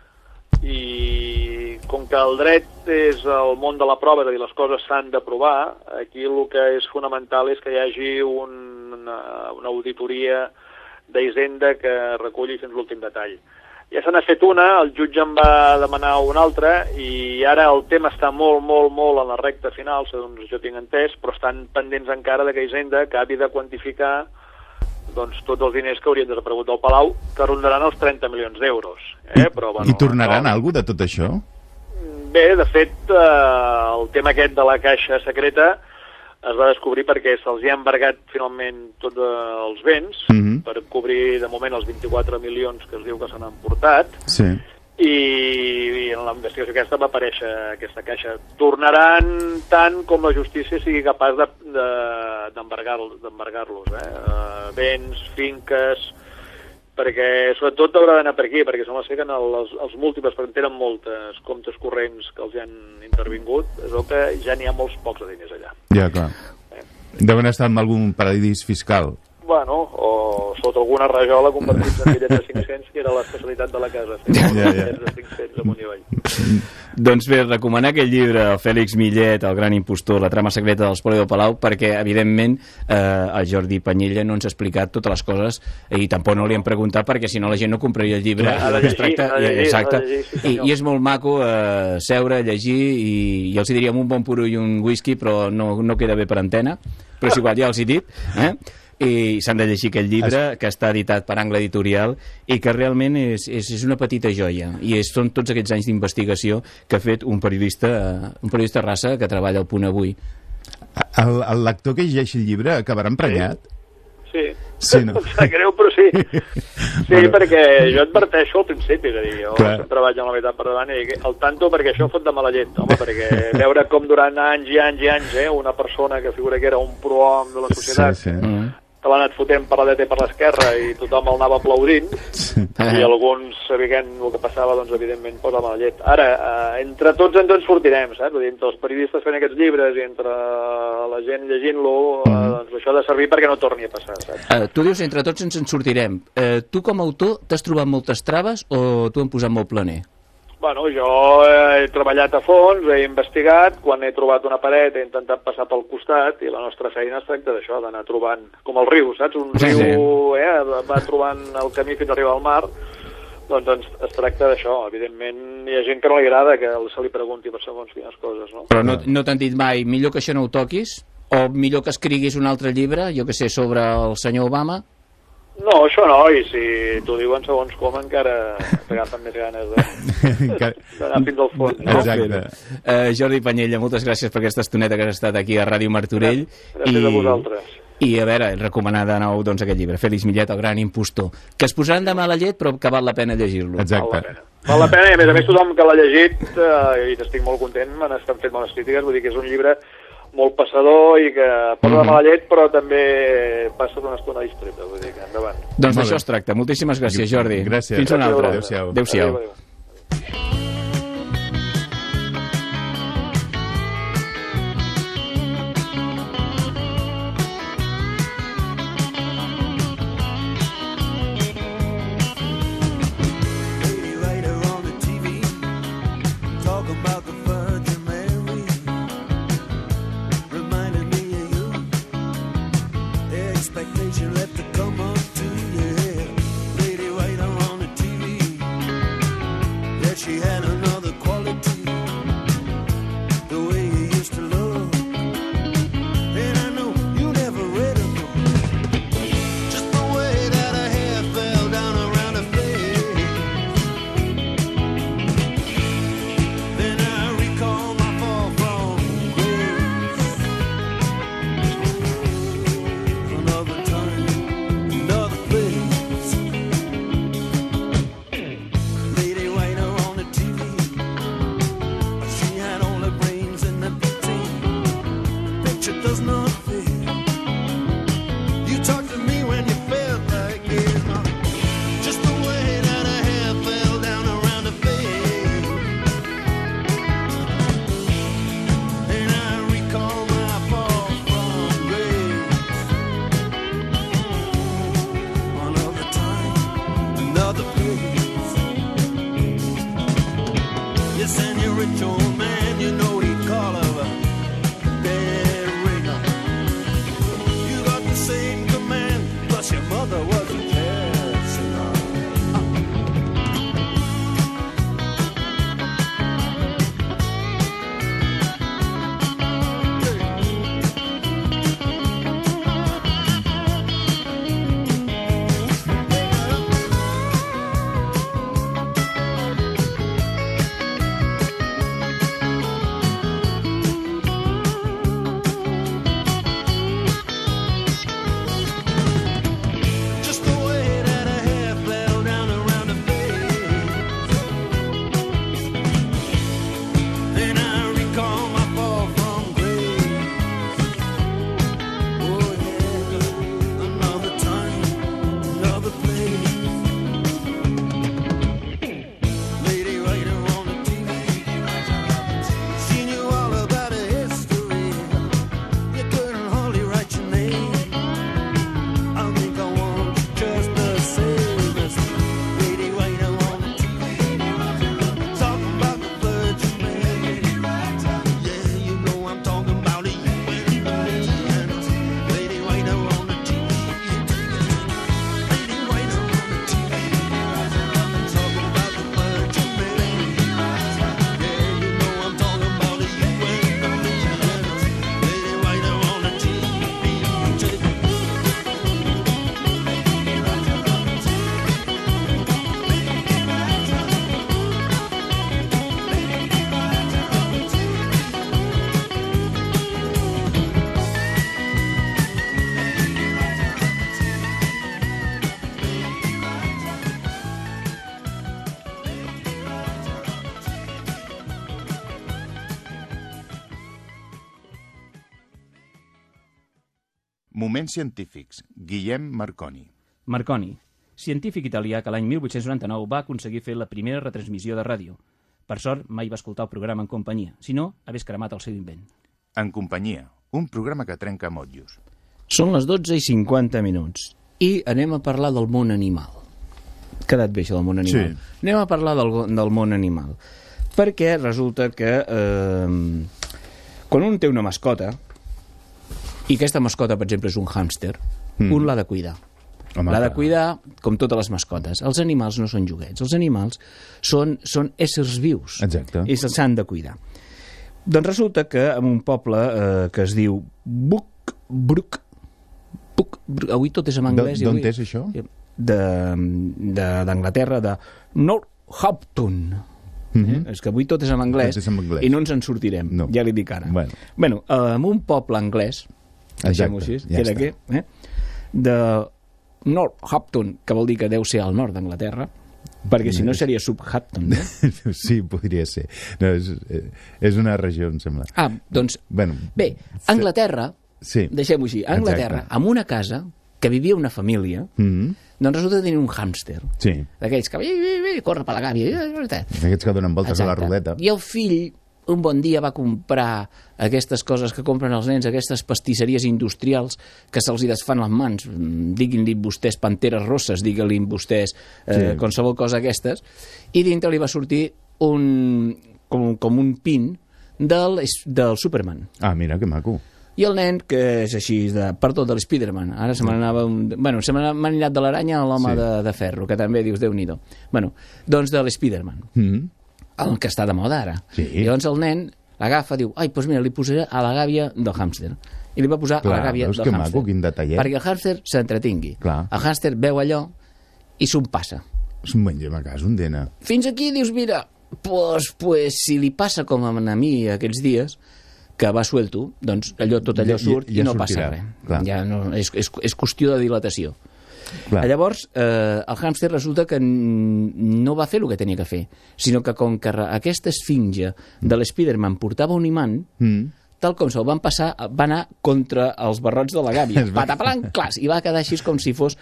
i com que el dret és el món de la prova, és a dir, les coses s'han de provar, aquí el que és fonamental és que hi hagi una auditoria d'Hisenda que reculli fins l'últim detall. Ja se n'ha fet una, el jutge en va demanar una altra, i ara el tema està molt en la recta final, segons jo tinc entès, però estan pendents encara de que Hisenda acabi de quantificar tots els diners que haurien desaparegut del Palau, que rondaran els 30 milions d'euros. I tornaran alguna cosa de tot això? Bé, de fet, el tema aquest de la caixa secreta es va descobrir perquè se'ls ha embargat finalment tots els béns per cobrir de moment els 24 milions que es diu que se n'han portat, i en la investigació aquesta va aparèixer aquesta caixa. Tornaran tant com la justícia sigui capaç d'embargar-los, béns, finques, perquè sobretot haurà d'anar per aquí, perquè sembla ser que els múltiples, perquè tenen moltes comptes corrents que els han intervingut, és que ja n'hi ha molts pocs de diners allà. Ja, clar. Deuen estar en algun paradís fiscal. Bueno, o sota alguna rajola convertits en bitllets de 500, que era l'especialitat de la casa, bitllets de 500 amunt i avall. Doncs bé, recomanar aquest llibre, el Fèlix Millet, el gran impostor, la trama secreta de l'espoli del Palau, perquè, evidentment, el Jordi Panyella no ens ha explicat totes les coses i tampoc no li hem preguntat, perquè si no la gent no compraria el llibre. I és molt maco seure, llegir, i els hi diríem un bon puro i un whisky, però no queda bé per antena, però és igual, ja els he dit, i s'han de llegir aquest llibre que està editat per Angle Editorial i que realment és una petita joia, i són tots aquests anys d'investigació que ha fet un periodista raça que treballa al Punt Avui. El lector que llegeix el llibre acabarà emprenyat? Sí, no? Em sap greu, però sí. Sí, perquè jo adverteixo al principi, és a dir, jo sempre vaig amb la veritat per davant i al tanto, perquè això fot de mala llet, home, perquè veure com durant anys i anys i anys una persona que figura que era un prohom de la societat que l'ha anat fotent per la dreta i per l'esquerra i tothom el anava aplaudint i alguns, sabent el que passava, doncs evidentment posa mala llet. Ara, entre tots ens en sortirem, saps? Vull dir, entre els periodistes fent aquests llibres i entre la gent llegint-lo, doncs això ha de servir perquè no torni a passar, saps? Tu dius entre tots ens en sortirem. Tu com a autor t'has trobat moltes traves o t'ho han posat molt planer? Bueno, jo he treballat a fons, he investigat, quan he trobat una paret he intentat passar pel costat i la nostra feina es tracta d'això, d'anar trobant, com el riu, saps? Un riu va trobant el camí fins a arribar al mar, doncs es tracta d'això. Evidentment hi ha gent que no li agrada que se li pregunti per segons quines coses, no? Però no t'han dit mai, millor que això no ho toquis? O millor que escriguis un altre llibre, jo que sé, sobre el senyor Obama? No, això no, i si t'ho diuen segons com encara t'agafen més ganes d'anar fins al fons. Exacte. Jordi Panyella, moltes gràcies per aquesta estoneta que has estat aquí a Ràdio Martorell. Gràcies a vosaltres. I a veure, recomanar de nou doncs, aquest llibre, Fèlix Millet, el gran impostor, que es posaran de mala llet però que val la pena llegir-lo. Exacte. Val la pena, i a més tothom que l'ha llegit, i n'estic molt content, me n'estan fent bones crítiques, vull dir que és un llibre molt passador i que posa de mala llet, però també passa una estona distreta, vull dir que endavant. Doncs d'això es tracta. Moltíssimes gràcies, Jordi. Gràcies. Fins una altra. Adéu-siau. Adéu-siau. Moments científics. Guillem Marconi. Marconi, científic italià que l'any 1899 va aconseguir fer la primera retransmissió de ràdio. Per sort, mai va escoltar el programa en companyia, si no, hagués cremat el seu invent. En companyia, un programa que trenca motllos. Són les 12:50 i anem a parlar del món animal. quedat bé això del món animal. Sí. Anem a parlar del món animal. Perquè resulta que quan un té una mascota, i aquesta mascota, per exemple, és un hàmster, un l'ha de cuidar. L'ha de cuidar com totes les mascotes. Els animals no són joguets, els animals són éssers vius. Exacte. I s'han de cuidar. Doncs resulta que en un poble que es diu Buck, avui tot és en anglès. D'on és això? D'Anglaterra, de Northampton. És que avui tot és en anglès i no ens en sortirem, ja li dic ara. Bueno, en un poble anglès, deixem-ho així, que era què? De Northampton, que vol dir que deu ser al nord d'Anglaterra, perquè si no seria Southampton, no? Sí, podria ser. No, és una regió, em sembla. Doncs, bé, Anglaterra, deixem-ho així, Anglaterra, amb una casa que vivia una família, doncs resulta tenir un hàmster. D'aquells que corre per la gàbia. D'aquests que donen voltes a la rodeta. I el fill, un bon dia, va comprar aquestes coses que compren els nens, aquestes pastisseries industrials que se'ls hi desfan les mans, diguin-li vostès panteres rosses, diguin-li vostès qualsevol cosa aquestes, i dintre li va sortir com un pin del Superman. Mira, que maco. I el nen, que és així, perdó, de l'Spiderman, ara se m'ha anat de l'aranya a l'home de ferro, que també dius, Déu-n'hi-do. Bueno, doncs de l'Spiderman, el que està de moda ara. I llavors el nen l'agafa, diu, doncs mira, li posaré a la gàbia del hàmster. I li va posar a la gàbia del hàmster. Maco, quin detallet. Perquè el hàmster s'entretingui. El hàmster veu allò i s'ho passa. S'ho mengem a casa, un dena. Fins aquí dius, mira, pues si li passa com a mi aquests dies, que va suelto, doncs tot allò surt i no passa res. Ja no, és qüestió de dilatació. Llavors, el hàmster resulta que no va fer el que tenia que fer, sinó que com que aquesta esfinge de l'Spiderman portava un imant, tal com se'l van passar, va anar contra els barrots de la gàbia. Pataplan, clas, i va quedar així com si fos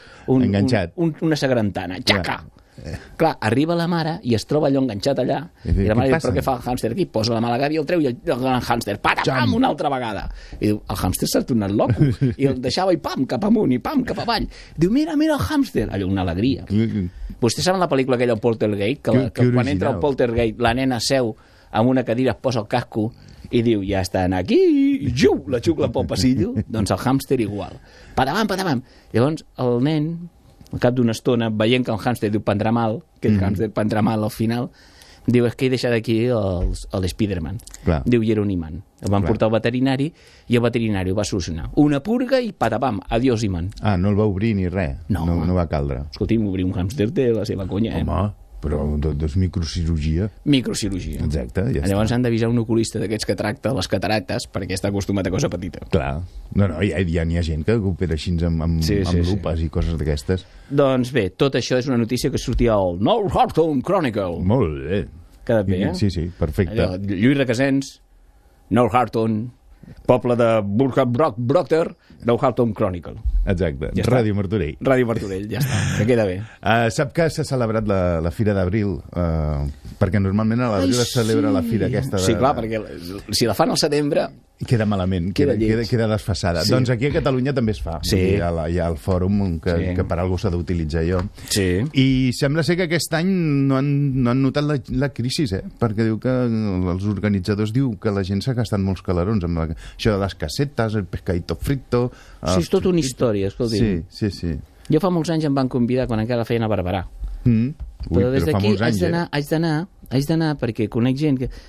una sagrantana. Xaca! Clar, arriba la mare i es troba allò enganxat allà i la mare diu, però què fa el hàmster aquí? Posa la mà a la gàbia, el treu i el hàmster, patapam, una altra vegada. I diu, el hàmster s'ha tornat loco i el deixava i pam, cap amunt i pam, cap avall. Diu, mira el hàmster. Allò, una alegria. Vostès saben la pel·lícula aquella, el Poltergeist, que quan entra el Poltergeist la nena seu amb una cadira, es posa el casco i diu, ja estan aquí, i la xucla pel passillo. Doncs el hàmster igual. Patapam. Llavors el nen, al cap d'una estona, veient que el hàmster diu prendrà mal, que el hàmster prendrà mal al final, diu, és que he deixat aquí l'Spiderman. Diu, i era un imant. El van portar al veterinari i el veterinari ho va solucionar. Una purga i patapam, adiós imant. No el va obrir ni res? No va caldre. Escolti'm, obrir un hàmster té la seva conya, Home, però és microcirurgia. Microcirurgia. Exacte, ja està. Llavors han d'avisar un oculista d'aquests que tracta les cataractes perquè està acostumat a cosa petita. Clar. No, hi ha gent que opera així amb lupes i coses d'aquestes. Doncs bé, tot això és una notícia que sortia al Northampton Chronicle. Molt bé. Quedat bé, Sí, perfecte. Lluís Requesens, Northampton, poble de Proctor, Northampton Chronicle. Exacte, ja Ràdio Martorell. Ràdio Martorell, ja està, que queda bé. Sap que s'ha celebrat la Fira d'Abril, perquè normalment a l'abril es celebra la fira aquesta. Sí, clar, perquè si la fan al setembre... Queda malament, queda desfassada. Doncs aquí a Catalunya també es fa. Hi ha el fòrum que per algú s'ha d'utilitzar allò. I sembla ser que aquest any no han notat la crisi, perquè diu que els organitzadors diu que la gent s'ha gastat molts calarons amb això de les casetes, el pescadito frito... Sí, és tota una història, escolti. Sí. Jo fa molts anys em van convidar quan encara feien a Barberà. Però des d'aquí haig d'anar perquè conec gent que...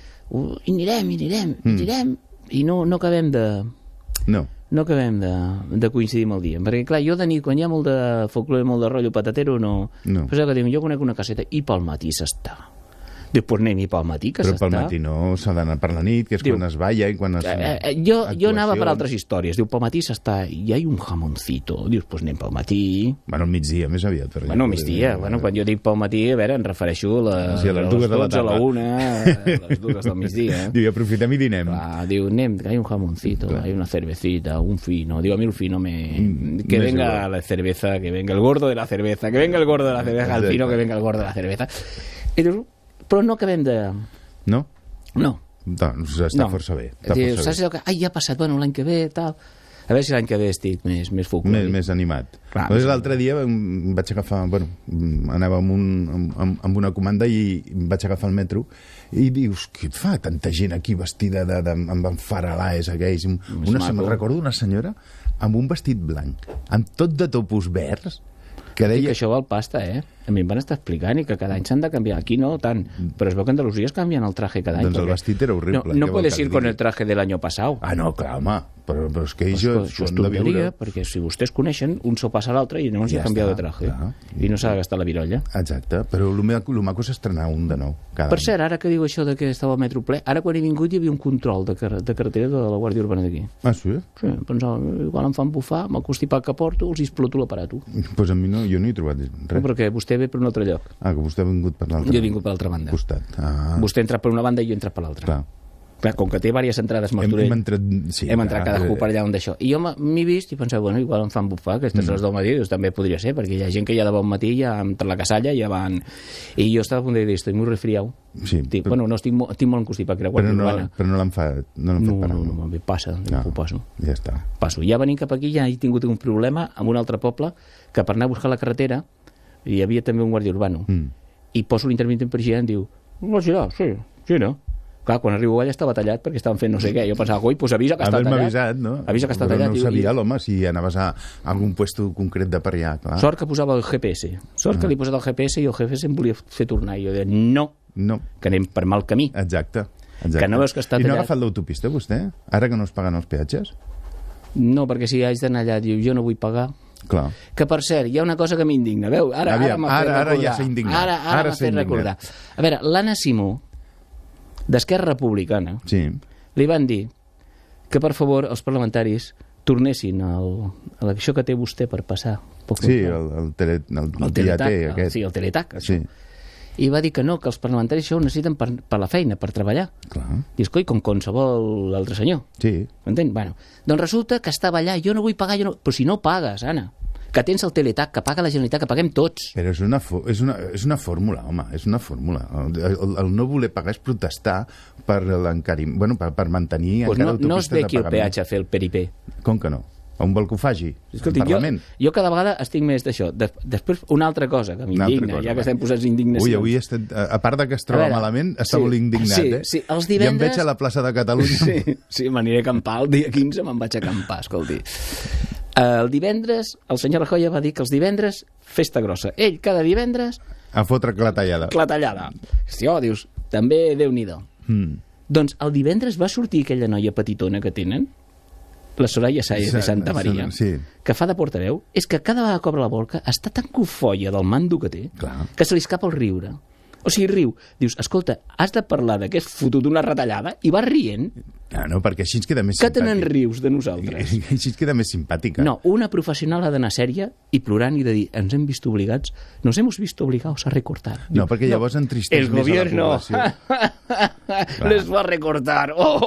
Anirem, i no acabem de... No acabem de coincidir amb el dia. Perquè, clar, jo de nit, quan hi ha molt de folklore, molt de rotllo patatero, no. Però que dic, jo conec una caseta i pel matí s'està. Diu, pues anem-hi pel matí, que s'està. Però pel matí no, s'ha d'anar per la nit, que és quan es balla i quan es... Jo anava per altres històries. Diu, pel matí s'està, i hi ha un jamoncito. Dius, pues anem pel matí. Bueno, al migdia, més aviat. Bueno, al migdia. Quan jo dic pel matí, a veure, em refereixo a les 12 a la 1, a les 2 del migdia. Diu, aprofitem i dinem. Diu, anem, que hay un jamoncito, hay una cervecita, un fino. Diu, a mi el fino que venga la cerveza, que venga el gordo de la cerveza, que venga el gordo de la cerveza, al fino, que venga el gordo de la cerveza. I dius, però no acabem de... No? No. Doncs està força bé. Saps allò que, ja ha passat, bueno, l'any que ve, tal... A veure si l'any que ve estic més folclòric. Més animat. L'altre dia vaig agafar... Bueno, anava amb una comanda i vaig agafar el metro i dius, què fa tanta gent aquí vestida amb faralaes aquells? Recordo una senyora amb un vestit blanc, amb tot de topos verds, que deia... Que això val pasta, A mi em van estar explicant i que cada any s'han de canviar. Aquí no tant, però es veu que a Andalusia es canvien el traje cada any. Doncs el vestit era horrible. No puedes ir con el traje del año pasado. Ah, no, clar, home. Però és que ells són de viure. Perquè si vostès coneixen, un s'ho passa a l'altre i no s'hi ha canviat de traje. Clar. I no s'ha de gastar la virolla. Exacte, però el maco és estrenar un de nou. Per cert, ara que diu això de que estava al metro ple, ara quan he vingut hi havia un control de carretera de la Guàrdia Urbana d'aquí. Ah, sí? Sí, pensava, igual em fan bufar, amb el constipat que porto, els exploto l'aparato. Doncs a mi no, jo no he trobat res. No, perquè vostè ve per un altre lloc. Ah, que vostè ha vingut per l'altra. Jo he vingut per l'altra banda. Costat. Vostè ha entrat per una banda i jo he entrat per l'altra. Clar, com que té diverses entrades Martorell, hem entrat cadascú per allà on d'això. I jo m'he vist i pensava, bueno, igual em fan bufar aquestes hores del matí, doncs també podria ser, perquè hi ha gent que ja de bon matí ja entre la casalla ja van... I jo estava a punt de dir, estoy muy resfriado. Sí. Bueno, no, estic molt encostipat, que era Guàrdia Urbana. Però no l'han fet parar. No, passa, ho passo. Ja està. Passo. Ja venint cap aquí ja he tingut un problema amb un altre poble que per anar a buscar la carretera hi havia també un guàrdia urbano. I poso l'intermitent per girar i em diu, no girar, sí, no. Clar, quan arribo allà estava tallat perquè estaven fent no sé què. Jo pensava, oi, doncs avisa que està tallat. Avisat, no? Avisa que està tallat. No ho sabia l'home si anaves a algun puesto concret de per allà. Clar. Sort que posava el GPS. Sort que li he posat el GPS i el GPS em volia fer tornar. I jo deia, no, que anem per mal camí. Exacte. Que no veus que està tallat. I no ha agafat l'autopista, vostè? Ara que no es paguen els peatges? No, perquè si haig d'anar allà, diu, jo no vull pagar. Clar. Que, per cert, hi ha una cosa que m'indigna. Veu? Ara ja s'ha indignat. Ara m'ha fet recordar. A veure, l'Anna Simó, d'Esquerra Republicana, li van dir que, per favor, els parlamentaris tornessin a això que té vostè per passar. Sí, el Teletac aquest. Sí, el Teletac, això. I va dir que no, que els parlamentaris això ho necessiten per la feina, per treballar. Dius, coi, com qualsevol altre senyor. Sí. M'entén? Bueno, doncs resulta que estava allà, jo no vull pagar, però si no pagues, Anna, que tens el Teletac, que paga la Generalitat, que paguem tots. Però és una fórmula, home, és una fórmula. El no voler pagar és protestar per l'encarim... Bueno, per mantenir encara autopistes de pagament. No es ve aquí el peatge a fer el peripé. Com que no? On vol que ho faci? Escolti, jo cada vegada estic més d'això. Després, una altra cosa que m'indigna, ja que estem posats indignacions. Avui, a part de que es troba malament, està molt indignat, Sí, els divendres... I em veig a la plaça de Catalunya. Sí, m'aniré a acampar. El dia 15 me'n vaig a acampar, escolti. El divendres, el senyor Rajoy va dir que els divendres, festa grossa. Ell, cada divendres... A fotre clatellada. Hòstia, dius, també Déu-n'hi-do. Doncs el divendres va sortir aquella noia petitona que tenen, la Soraya Sáez de Santa Maria, que fa de portaveu, és que cada vegada que obre la boca està tan cofoia del mando que té que se li escapa el riure. O sigui, riu. Dius, escolta, has de parlar de que és fotut una retallada i vas rient. No, perquè així ens queda més simpàtic. Que tenen rius de nosaltres. Així ens queda més simpàtica. No, una professional ha d'anar sèria i plorant i de dir, ens hem vist obligats, nos hemos visto obligados a recortar. No, perquè llavors entristeix més a la població. Les va recortar.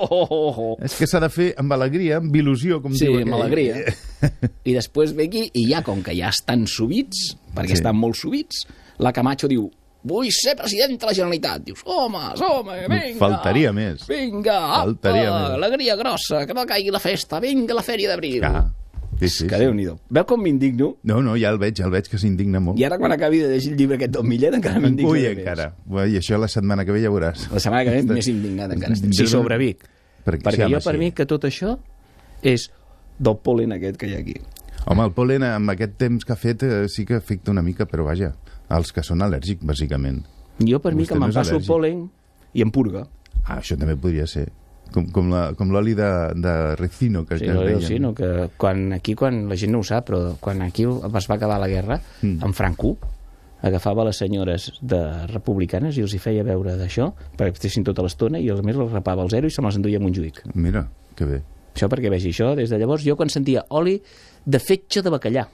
És que s'ha de fer amb alegria, amb il·lusió, com diu aquell. Sí, amb alegria. I després ve aquí, i ja com que ja estan subits, perquè estan molt subits, la Camacho diu, vull ser president de la Generalitat. Dius, home, vinga. Faltaria més. Vinga, apa, alegria grossa, que no caigui la festa, vinga la fèria d'abril. Sí. Que Déu-n'hi-do. Veu com m'indigno? No, ja el veig que s'indigna molt. I ara quan acabi de llegir el llibre aquest del Millet encara m'indigna més. Encara. I això la setmana que ve ja veuràs. La setmana que ve més indignat encara. Si sobrevic. Perquè jo per mi que tot això és del pol·len aquest que hi ha aquí. Home, el pol·len amb aquest temps que ha fet sí que afecta una mica, però vaja, els que són al·lèrgics, bàsicament. Jo per mi que me'n passo el pol·len i em purga. Això també podria ser. Com l'oli de Recino, que es deia. Sí, Recino, que quan la gent no ho sap, però quan aquí es va acabar la guerra, en Franco agafava les senyores republicanes i els hi feia veure d'això, perquè estessin tota l'estona, i a més les rapava al zero i se les enduia a Montjuïc. Mira, que bé. Això perquè vegi això, des de llavors, jo quan sentia oli de fetge de bacallà,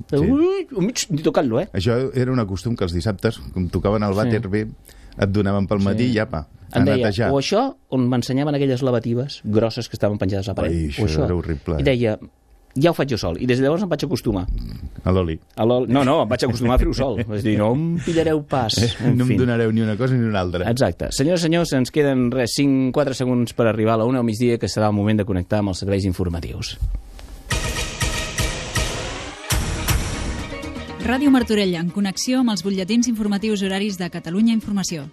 ni tocant-lo, Això era un costum que els dissabtes, com tocaven al vàter bé, et donaven pel matí i apa, a netejar. O això, on m'ensenyaven aquelles lavatives grosses que estaven penjades a la paret. Això era horrible. I deia, ja ho faig jo sol. I des de llavors em vaig acostumar. A l'oli. No, em vaig acostumar a fer-ho sol. És a dir, no em pillareu pas. No em donareu ni una cosa ni una altra. Exacte. Senyors i senyors, ens queden 4 segons per arribar a la 1 al migdia, que serà el moment de connectar amb els serveis informatius. Ràdio Martorell, en connexió amb els butlletins informatius horaris de Catalunya Informació.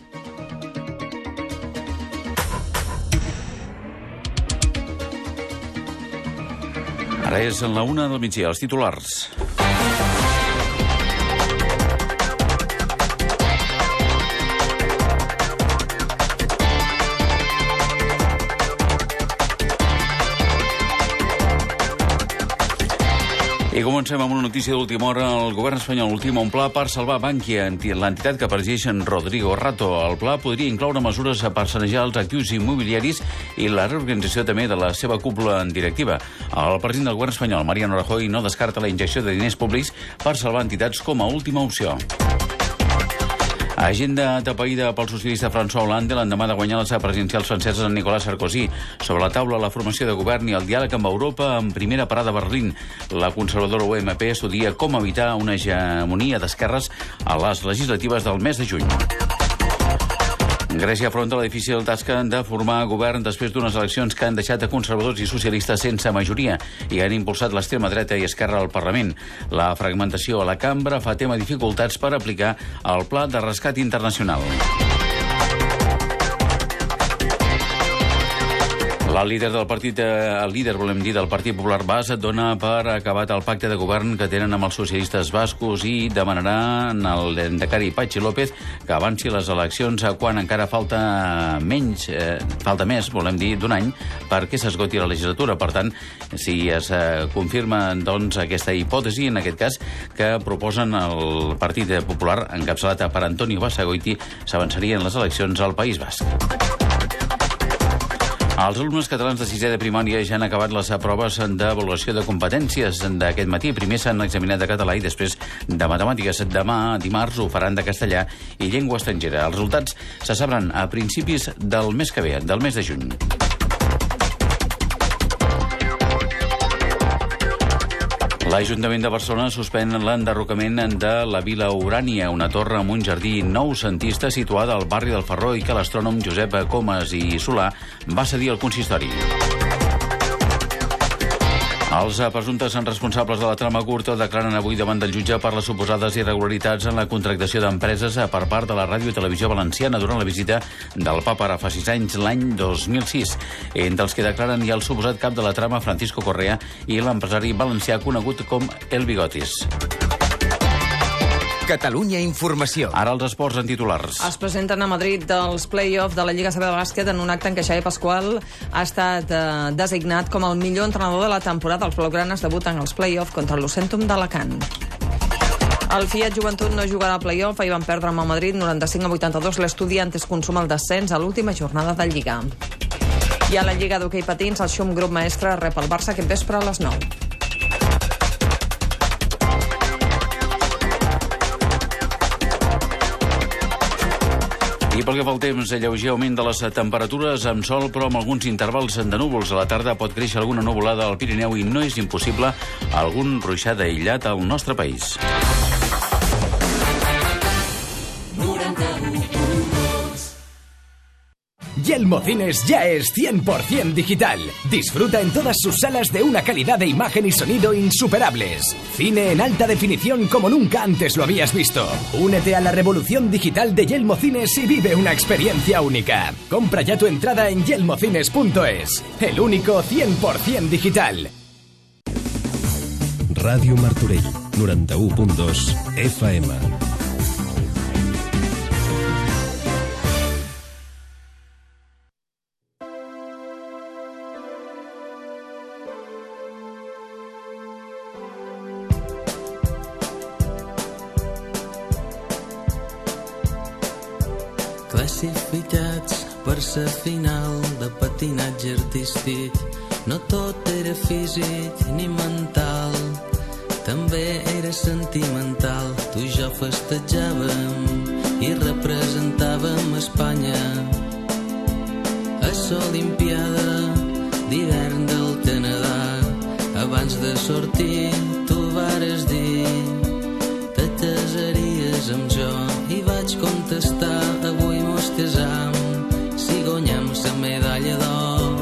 Ara és la 1 del migdia, els titulars. I comencem amb una notícia d'última hora. El govern espanyol ultima un pla per salvar Bankia, l'entitat que presideix Rodrigo Rato. El pla podria incloure mesures per sanejar els actius immobiliaris i la reorganització també de la seva cúpula directiva. El president del govern espanyol, Mariano Rajoy, no descarta la injecció de diners públics per salvar entitats com a última opció. Agenda atapeïda pel socialista François Hollande l'endemà de guanyar les presidencials franceses en Nicolas Sarkozy. Sobre la taula, la formació de govern i el diàleg amb Europa en primera parada a Berlín. La conservadora UMP estudia com evitar una hegemonia d'esquerres a les legislatives del mes de juny. Grècia afronta la difícil tasca de formar govern després d'unes eleccions que han deixat a conservadors i socialistes sense majoria i han impulsat l'extrema dreta i esquerra al Parlament. La fragmentació a la cambra fa tema dificultats per aplicar el pla de rescat internacional. El líder del Partit Popular Basc dona per acabat el pacte de govern que tenen amb els socialistes bascos i demanarà al lehendakari Patxi López que avanci les eleccions quan encara falta més, d'un any perquè s'esgoti la legislatura. Per tant, si es confirma aquesta hipòtesi, en aquest cas, que proposen el Partit Popular, encapçalat per Antonio Basagoiti, s'avançarien les eleccions al País Basc. Els alumnes catalans de 6è de primària ja han acabat les proves d'avaluació de competències d'aquest matí. Primer s'han examinat de català i després de matemàtiques. Demà, dimarts, ho faran de castellà i llengua estrangera. Els resultats se sabran a principis del mes que ve, del mes de juny. L'Ajuntament de Barcelona suspèn l'enderrocament de la Vila Urània, una torre amb un jardí noucentista situada al barri del Ferró i que l'astrònom Josep Comas i Solà va cedir al consistori. Els presumptes responsables de la trama curta declaren avui davant del jutge per les suposades irregularitats en la contractació d'empreses per part de la Ràdio i Televisió Valenciana durant la visita del Papa ara fa 6 anys, l'any 2006. Entre els que declaren hi ha el suposat cap de la trama, Francisco Correa, i l'empresari valencià conegut com El Bigotis. Catalunya Informació. Ara els esports en titulars. Es presenten a Madrid dels play-off de la Lliga CB de bàsquet en un acte en què Xavi Pasqual ha estat designat com el millor entrenador de la temporada. Els blaugranes debuten als play-off contra el Lucentum d'Alacant. El Fiat Joventut no jugarà a play-off. Ahir van perdre amb el Madrid 95-82. L'Estudiantes consuma el descens a l'última jornada de Lliga. I a la Lliga d'hoquei patins, el Xum Grup Maestre rep el Barça aquest vespre a les 9. I pel que fa al temps, lleuger augment de les temperatures amb sol, però amb alguns intervals de núvols. A la tarda pot créixer alguna nuvolada al Pirineu i no és impossible algun ruixat aïllat al nostre país. Yelmo Cines ya es 100% digital. Disfruta en todas sus salas de una calidad de imagen y sonido insuperables. Cine en alta definición como nunca antes lo habías visto. Únete a la revolución digital de Yelmo Cines y vive una experiencia única. Compra ya tu entrada en yelmocines.es. El único 100% digital. Ràdio Martorell, 91.2 FM. Classificats per sa final de patinatge artístic. No tot era físic ni mental, també era sentimental. Tu i jo festejàvem i representàvem Espanya a l'Olimpiada d'hivern del Canadà. Abans de sortir tu vares dir te casaries amb jo i vaig contestar avui mos casam si guanyem la medalla d'or.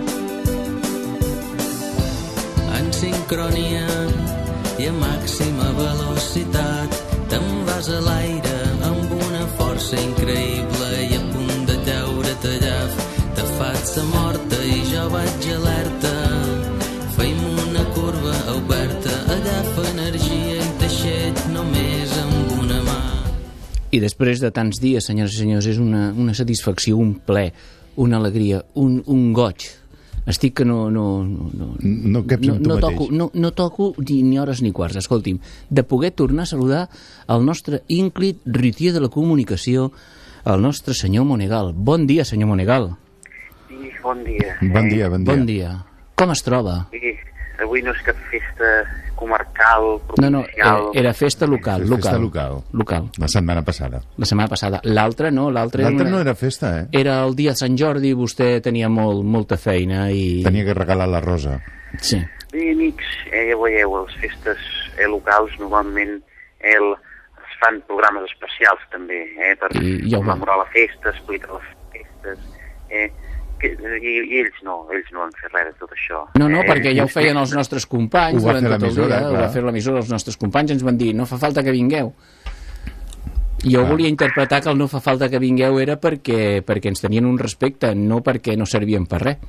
En sincronia i a màxima velocitat. Te'n vas a l'aire amb una força increïble i a punt de treure't allà. Te fas a morta i jo vaig alerta. Feim una curva oberta, agafa energia i t'aixec només amb una mà. I després de tants dies, senyores i senyors, és una satisfacció, un plaer, una alegria, un goig. Estic que no caps en tu mateix. No toco ni hores ni quarts. Escolti'm, de poder tornar a saludar el nostre ínclit rutier de la comunicació, el nostre senyor Monegal. Bon dia, senyor Monegal. Sí, bon dia. Bon dia. Com es troba? Sí, avui no és cap festa comarcal, provincial... No, era festa local. Festa local. La setmana passada. L'altra no, l'altra no era festa, eh? Era el dia de Sant Jordi i vostè tenia molta feina i... Tenia que regalar la rosa. Sí. Bé, amics, ja veieu, les festes locals normalment es fan programes especials també, per commemorar la festa, explicar les festes, i ells no han fet res de tot això. No, perquè ja ho feien els nostres companys. Ho va fer l'emissora, ho va fer l'emissora, els nostres companys ens van dir, no fa falta que vingueu. Jo volia interpretar que el no fa falta que vingueu era perquè ens tenien un respecte, no perquè no servien per res.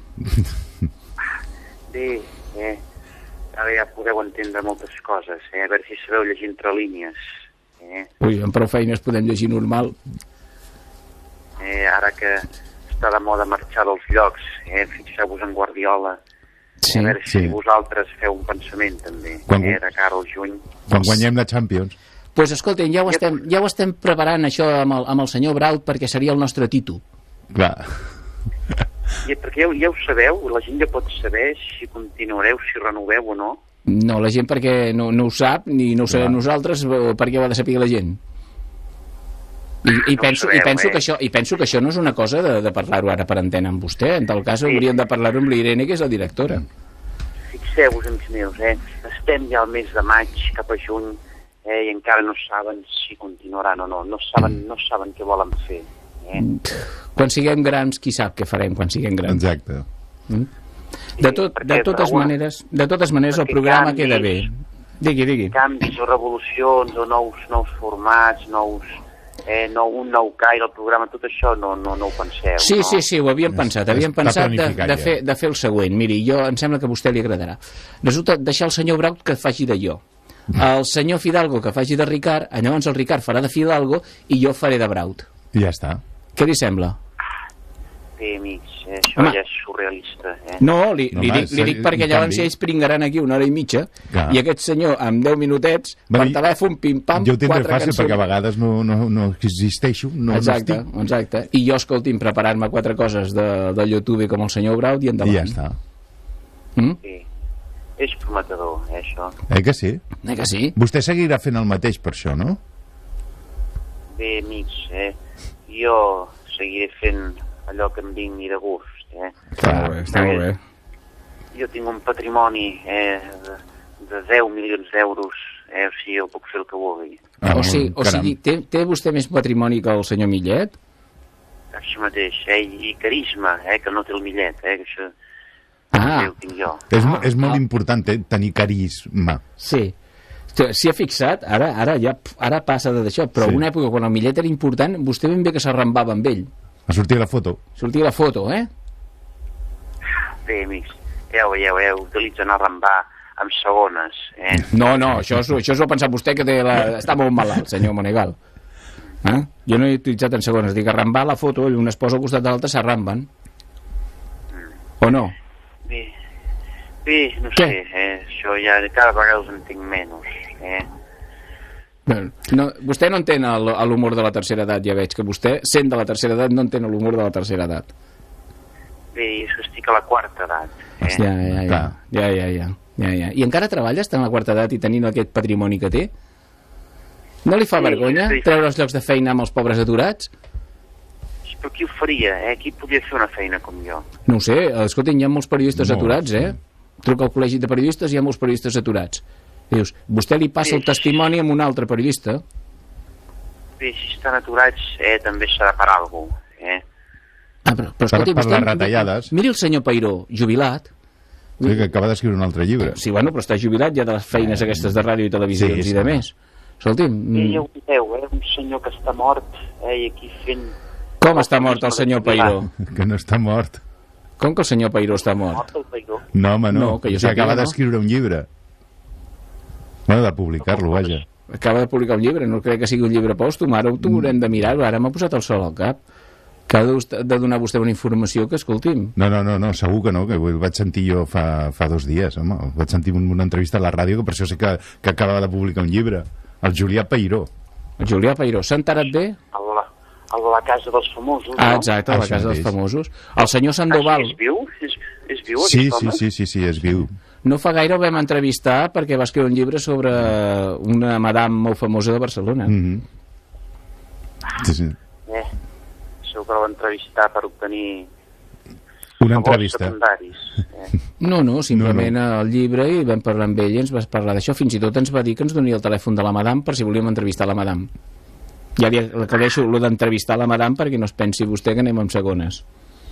Bé, ara ja podeu entendre moltes coses, a veure si sabeu llegir entre línies. Ui, amb prou feines podem llegir normal. Ara que està de moda marxar dels llocs, fixeu-vos en Guardiola, a veure si vosaltres feu un pensament també, de cara al juny. Quan guanyem la Champions. Pues escolten, ja ho estem preparant això amb el senyor Braut perquè seria el nostre títol. Clar. Perquè ja ho sabeu, la gent ja pot saber si continuareu, si renoveu o no. No, la gent perquè no ho sap, ni no ho sabem nosaltres, perquè ho ha de saber la gent. I penso que això no és una cosa de parlar-ho ara per antena amb vostè. En tal cas hauríem de parlar-ho amb l'Irene, que és la directora. Fixeu-vos, amics meus, estem ja al mes de maig, cap a juny, i encara no saben si continuaran o no. No saben què volen fer. Quan siguem grans, qui sap què farem quan siguem grans. Exacte. De totes maneres, el programa queda bé. Digui. Canvis o revolucions o nous formats, un nou caire al programa, tot això no ho penseu. Sí, ho havíem pensat. Havíem pensat de fer el següent. Miri, em sembla que a vostè li agradarà. Resulta deixar el senyor Braut que faci de jo, el senyor Fidalgo que faci de Ricard, llavors el Ricard farà de Fidalgo i jo faré de Braut. I ja està. Què li sembla? Bé, amics, això ja és surrealista. No, li dic perquè llavors ells pringaran aquí una hora i mitja i aquest senyor amb 10 minutets per telèfon, pim-pam, 4 cançons. Jo ho tindré fàcil perquè a vegades no existeixo, no estic. Exacte. I jo, escolti'm, preparar-me 4 coses de YouTube com el senyor Braut i endavant. I ja està. Sí. És prometedor, això. Que sí? Que sí? Vostè seguirà fent el mateix per això, no? Bé, amics, jo seguiré fent allò que em vingui de gust. Està molt bé. Jo tinc un patrimoni de 10 milions d'euros, o sigui, jo puc fer el que vulgui. O sigui, té vostè més patrimoni que el senyor Millet? Això mateix, i carisma, que no té el Millet, que això ho tinc jo. És molt important tenir carisma. Sí. S'hi ha fixat, ara passa d'això, però en una època quan el Millet era important, vostè ben bé que s'arrambava amb ell. A sortir la foto. Bé, amics, ja ho veieu, utilitzen arrambar amb segones. No, això s'ho ha pensat vostè que està molt malalt, senyor Monegal. Jo no he utilitzat en segones, dic arrambar la foto, una es posa al costat de l'altra, s'arramben. O no? Bé, no sé, això ja cada vegada els entenc menys, No, vostè no entén l'humor de la tercera edat, ja veig que vostè, sent de la tercera edat, no entén l'humor de la tercera edat. Bé, és que estic a la quarta edat. Ja. I encara treballa, està en la quarta edat i tenint aquest patrimoni que té? No li fa vergonya treure els llocs de feina amb els pobres aturats? Però qui ho faria, Qui podria fer una feina com jo? No ho sé, escoltin, hi ha molts periodistes aturats, Truca al col·legi de periodistes i hi ha molts periodistes aturats. Dius, vostè li passa el testimoni amb un altre periodista? Bé, si estan aturats, també serà per alguna cosa, però escolti, per les retallades. Miri el senyor Peiró, jubilat, Sí, que acaba d'escriure un altre llibre. Sí, bueno, però està jubilat ja de les feines aquestes de ràdio i televisions i de més. Escolti'm... Ja ho veieu, un senyor que està mort, i aquí fent... Com està mort el senyor Peiró? Que no està mort. Com que el senyor Peiró està mort? No, home, no, que acaba d'escriure un llibre. Bueno, de publicar-lo, vaja. Acaba de publicar un llibre, no crec que sigui un llibre pòstum, ara ho haurem de mirar, ara m'ha posat el sol al cap. Que ha de donar vostè una informació que, escolti'm... No, segur que no, que ho vaig sentir jo fa 2 dies, home. Vaig sentir una entrevista a la ràdio, que per això sé que acaba de publicar un llibre. El Julià Peiró. El Julià Peiró. S'ha enterat bé? El de la Casa dels Famosos, no? Exacte, la Casa dels Famosos. El senyor Sandoval. És viu? És viu, sí, és viu. No fa gaire ho vam entrevistar perquè va escriure un llibre sobre una madame molt famosa de Barcelona. Sí. Segur que l'ho entrevistar per obtenir una entrevista secundaris. No, simplement al llibre, i vam parlar amb ell i ens va parlar d'això. Fins i tot ens va dir que ens donia el telèfon de la madame per si volíem entrevistar la madame. Ja li aclareixo el d'entrevistar la madame perquè no es pensi vostè que anem amb segones.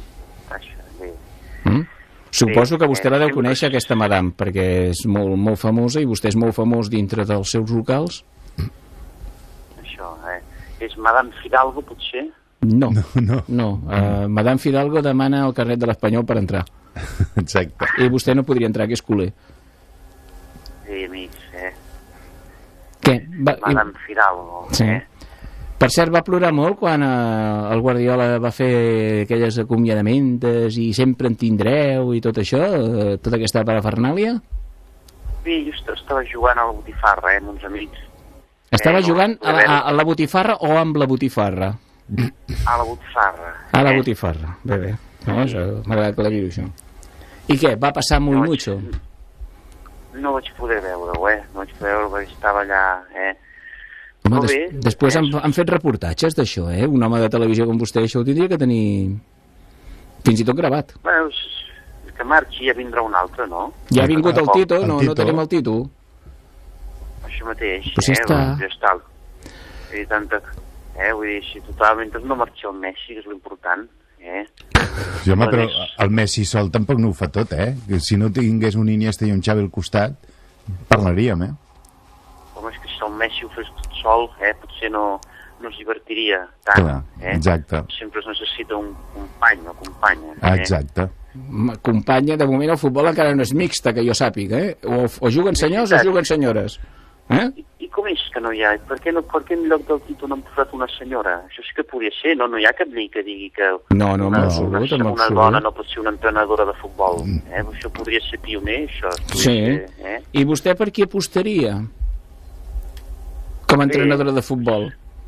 Suposo que vostè la deu conèixer, aquesta madame, perquè és molt, molt famosa i vostè és molt famós dintre dels seus locals. Això, és Madame Fidalgo, potser? No. Madame Fidalgo demana el carnet de l'Espanyol per entrar. Exacte. I vostè no podria entrar, que és culer. Sí, amics, Què? Madame Fidalgo. Sí. Per cert, va plorar molt quan el Guardiola va fer aquelles acomiadamentes i sempre en tindreu i tot això, tota aquesta parafernàlia? Sí, jo estava jugant a la botifarra, amb uns amics. Estava jugant a la botifarra o amb la botifarra? A la botifarra. A la botifarra, bé. No, m'agrada que la miro, això. I què, va passar molt mucho? No vaig poder veure-ho, No vaig poder veure perquè estava allà, Home, després han fet reportatges d'això, Un home de televisió com vostè, això ho tindria que tenir fins i tot gravat. Bueno, que marxi, ja vindrà un altre, no? Ja ha vingut el Tito, no tenim el Tito. Això mateix, pues ja està. I tanta... vull dir, si totalment no marxa el Messi, que és l'important, Sí, home, però el Messi sol tampoc no ho fa tot, Si no tingués un Iniesta i un Xavi al costat, parlaríem, Home, és que si el Messi ho fes tot sol, potser no es divertiria tant, Clar, exacte. Sempre es necessita un company o companya. Exacte. Companya, de moment el futbol encara no és mixta, que jo sàpiga, O juguen senyors o juguen senyores. I com és que no hi ha? Per què en lloc del Tito no han posat una senyora? Això sí que podria ser, no? No hi ha cap llei que digui que una dona no pot ser una entrenadora de futbol. Això podria ser pioner, això. Sí. I vostè per qui apostaria? Com a entrenadora de futbol?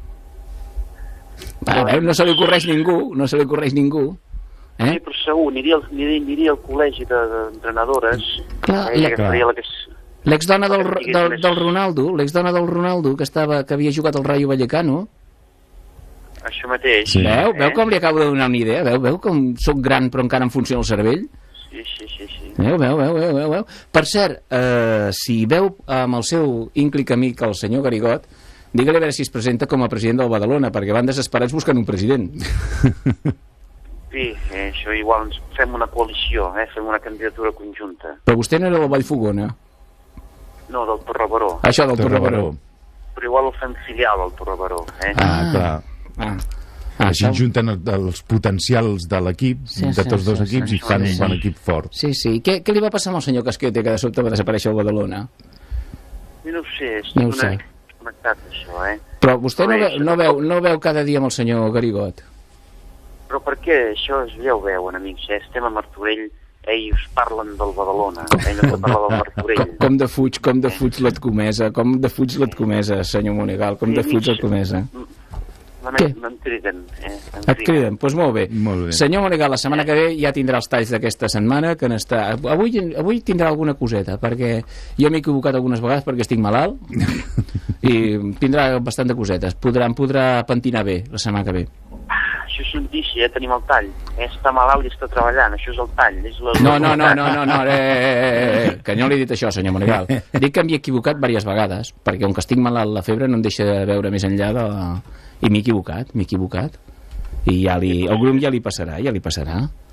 No se li ocorreix ningú. Sí, però segur, aniria al col·legi d'entrenadores. Clar. L'exdona del Ronaldo, que havia jugat al Rayo Vallecano. Això mateix. Sí. Veu com li acabo de donar una idea? Veu com soc gran però encara em funciona el cervell? Sí. Veu. Per cert, si veu amb el seu ínclic amic, el senyor Garigot, digue-li a veure si es presenta com a president del Badalona, perquè van desesperats buscant un president. Sí, això igual ens fem una coalició, fem una candidatura conjunta. Però vostè no era de la Vallfogona? No, del Torrebaró. Això, del Torrebaró. Però igual ho fem filial al Torrebaró, clar. Així junten els potencials de l'equip, de tots dos equips, i fan un bon equip fort. Sí. Què li va passar amb el senyor Casquete, que de sobte va desaparèixer al Badalona? No ho sé, estic connectat això, Però vostè no veu cada dia amb el senyor Garigot? Però per què? Això ja ho veuen, amics, estem a Martorell, i us parlen del Badalona, no parla del Martorell. Com defuig l'Atcomesa, senyor Monegal, com defuig l'Atcomesa. Em criden. Et criden? Doncs molt bé. Senyor Monegal, la setmana que ve ja tindrà els talls d'aquesta setmana, que avui tindrà alguna coseta, perquè jo m'he equivocat algunes vegades perquè estic malalt, i tindrà bastant de cosetes. Podrà pentinar bé la setmana que ve. Això és notícia, tenim el tall. Està malalt i està treballant, això és el tall. No, que no li he dit això, senyor Monegal. Dic que m'he equivocat diverses vegades, perquè com que estic malalt, la febre no em deixa de veure més enllà de... I m'he equivocat. I el grup ja li passarà.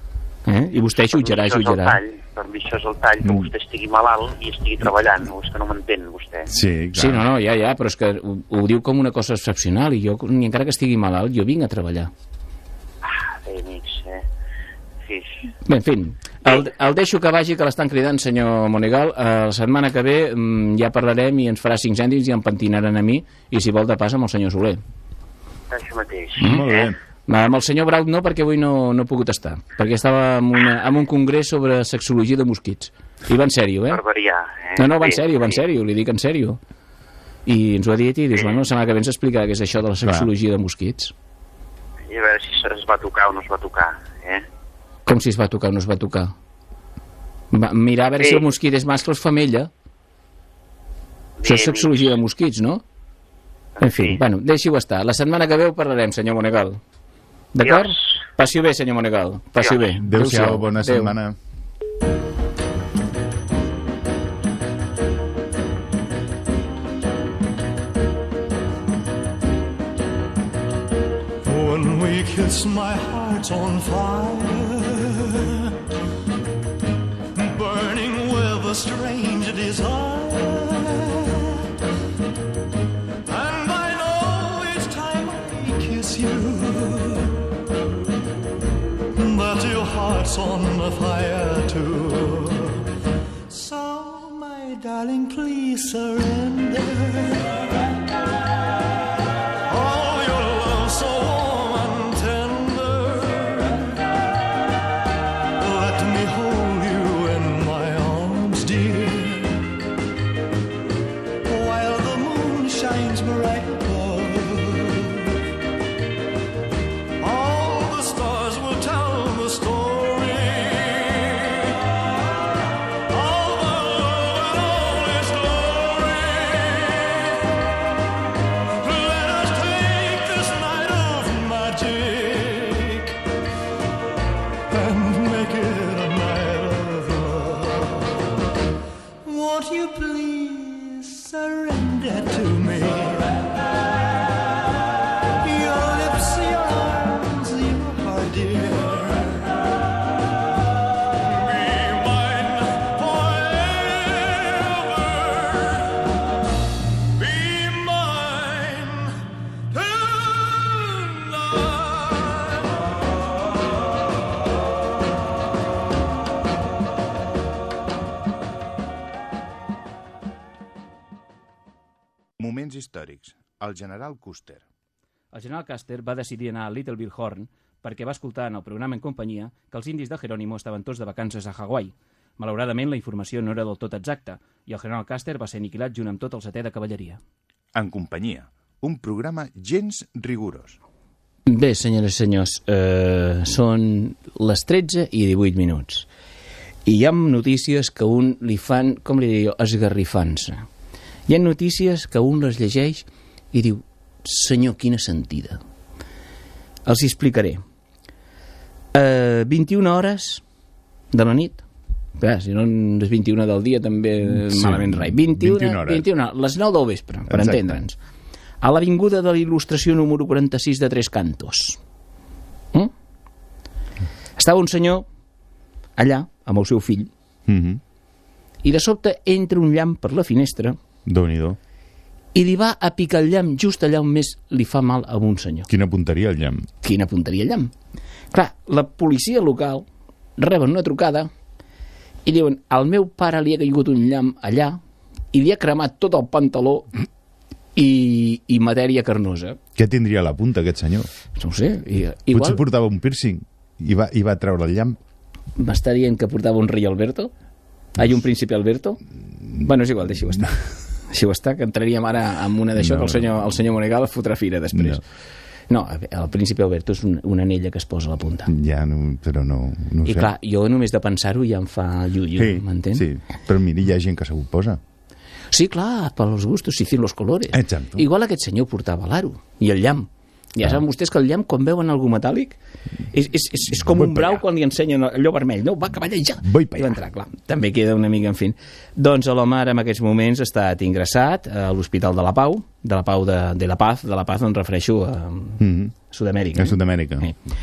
I vostè jutjarà. Per mi això és el tall, que vostè estigui malalt i estigui treballant, o és que no m'entén vostè. Sí, ja, però és que ho diu com una cosa excepcional, i jo, ni encara que estigui malalt, jo vinc a treballar. Bé, amics, Sí. Bé, en fi, el deixo que vagi, que l'estan cridant, senyor Monegal. La setmana que ve ja parlarem i ens farà 5 cèntims i em pentinaran a mi, i si vol de pas amb el senyor Soler. Això mateix. Molt bé. Amb el senyor Braut no, perquè avui no he pogut estar, perquè estava en un congrés sobre sexologia de mosquits. I va en sèrio, Per variar, No, va en sèrio, li dic en sèrio. I ens ho ha dit i dius, bueno, la setmana que ve ens explicarà què és això de la sexologia de mosquits. I a veure si es va tocar o no es va tocar, Com si es va tocar o no es va tocar? Mirar a veure si el mosquit és mascle o és femella. Això és sexologia de mosquits, no? En fi, bueno, deixi-ho estar. La setmana que ve ho parlarem, senyor Monegal. D'acord? Passi-ho bé, senyor Monegal. Passi-ho bé. Adéu-siau, bona setmana. When we kiss, my heart's on fire, burning with a strange desire. And I know each time I kiss you that your heart's on fire too. So, my darling, please surrender. Moments històrics. El general Custer. El general Custer va decidir anar a Little Bighorn perquè va escoltar en el programa En companyia que els indis de Jerónimo estaven tots de vacances a Hawaii. Malauradament, la informació no era del tot exacta i el general Custer va ser aniquilat junt amb tot el 7è de cavalleria. En companyia. Un programa gens rigorós. Bé, senyores i senyors, són les 13 i 18 minuts. I hi ha notícies que un li fan, com li diria jo, esgarrifant-se. Hi ha notícies que un les llegeix i diu, senyor, quina sentida. Els hi explicaré. 21 hores de la nit, clar, si no les 21 del dia també malament rai. 21 les 9 del vespre, per entendre'ns. A l'avinguda de la Il·lustració número 46 de Tres Cantos. Estava un senyor allà, amb el seu fill, i de sobte entra un llamp per la finestra. Déu-n'hi-do. I li va a picar el llamp just allà on més li fa mal a un senyor. Quina punteria el llamp. Quina punteria el llamp. Clar, la policia local reben una trucada i diuen, al meu pare li ha caigut un llamp allà i li ha cremat tot el pantaló i matèria carnosa. Què tindria a la punta aquest senyor? No ho sé. Potser portava un piercing i va treure el llamp. M'està dient que portava un rei Alberto? Hay un príncipe Alberto? Bueno, és igual, deixi-ho estar. Deixi-ho estar, que entraríem ara en una d'això, que el senyor Monegal fotrà fira després. No, el príncipe Alberto és una anella que es posa a la punta. Ja, però no sé. I clar, jo només de pensar-ho ja em fa llullo, m'entén? Sí, però mira, hi ha gent que se ho posa. Sí, clar, per als gustos, sí, los colores. Exacte. Igual aquest senyor portava l'aro i el llamp. Ja saben vostès que el llamp, quan veuen algú metàl·lic, és com un brau quan li ensenyen allò vermell. No, va, cavalla, ja! I va entrar, clar. També queda una mica, en fi. Doncs l'home ara en aquests moments ha estat ingressat a l'Hospital de la Pau, de la Paz, em refereixo a Sud-amèrica. A Sud-amèrica.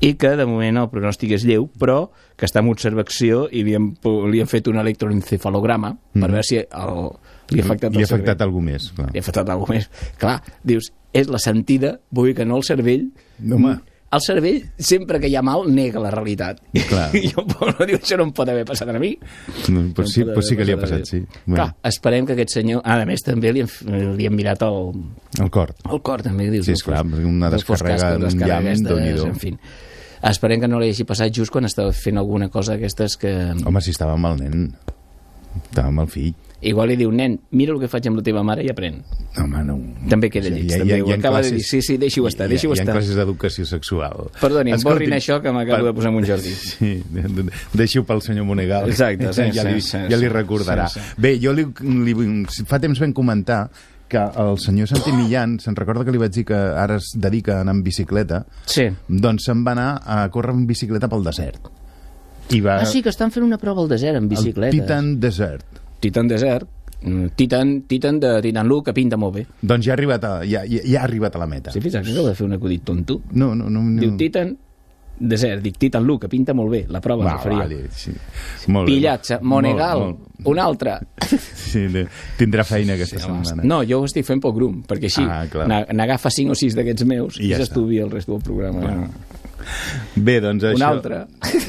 i que de moment el pronòstic és lleu, però que està en observació i li han fet un electroencefalograma per veure si li ha afectat el cervell. Algú més. Clar. Li ha afectat algú més. Clar, dius, és la sentida, vull dir que no el cervell... Home. El cervell, sempre que hi ha mal, nega la realitat. Clar. I jo diu, això no em pot haver passat a mi. Pues sí que li ha passat, sí. Clar, esperem que aquest senyor... A més, també li han mirat el cor. El cor, també, dius. Sí, esclar, una descàrrega d'un llamp, Déu-n'hi-do. En fi. Esperem que no li hagi passat just quan estava fent alguna cosa d'aquestes que... Home, si estava amb el nen. Estava amb el fill. Igual li diu, nen, mira el que faig amb la teva mare i aprèn. Home, no. També queda lleig. També ho acaba de dir. Sí, deixi-ho estar, deixi-ho estar. Hi ha classes d'educació sexual. Perdoni, borrin això que m'acabo de posar en un jardí. Sí, deixi-ho pel senyor Monegal. Exacte. Ja li recordarà. Bé, jo fa temps vam comentar que el senyor Santi Millán, se'n recorda que li vaig dir que ara es dedica a anar en bicicleta, doncs se'n va anar a córrer en bicicleta pel desert. Sí, que estan fent una prova al desert en bicicletes. El Titan Desert. Titan Desert, Titan de Titan Lu, que pinta molt bé. Doncs ja ha arribat a la meta. Sí, fins que acaba de fer un acudit tonto. No. Diu Titan Desert, dic Titan Lu, que pinta molt bé. La prova ens faria. Vale, sí. Pillatge, Monegal, un altre. Sí, tindrà feina aquesta setmana. No, jo ho estic fent pel grum, perquè així n'agafa 5 o 6 d'aquests meus i s'estuvia el rest del programa. Bé, doncs això... Un altre.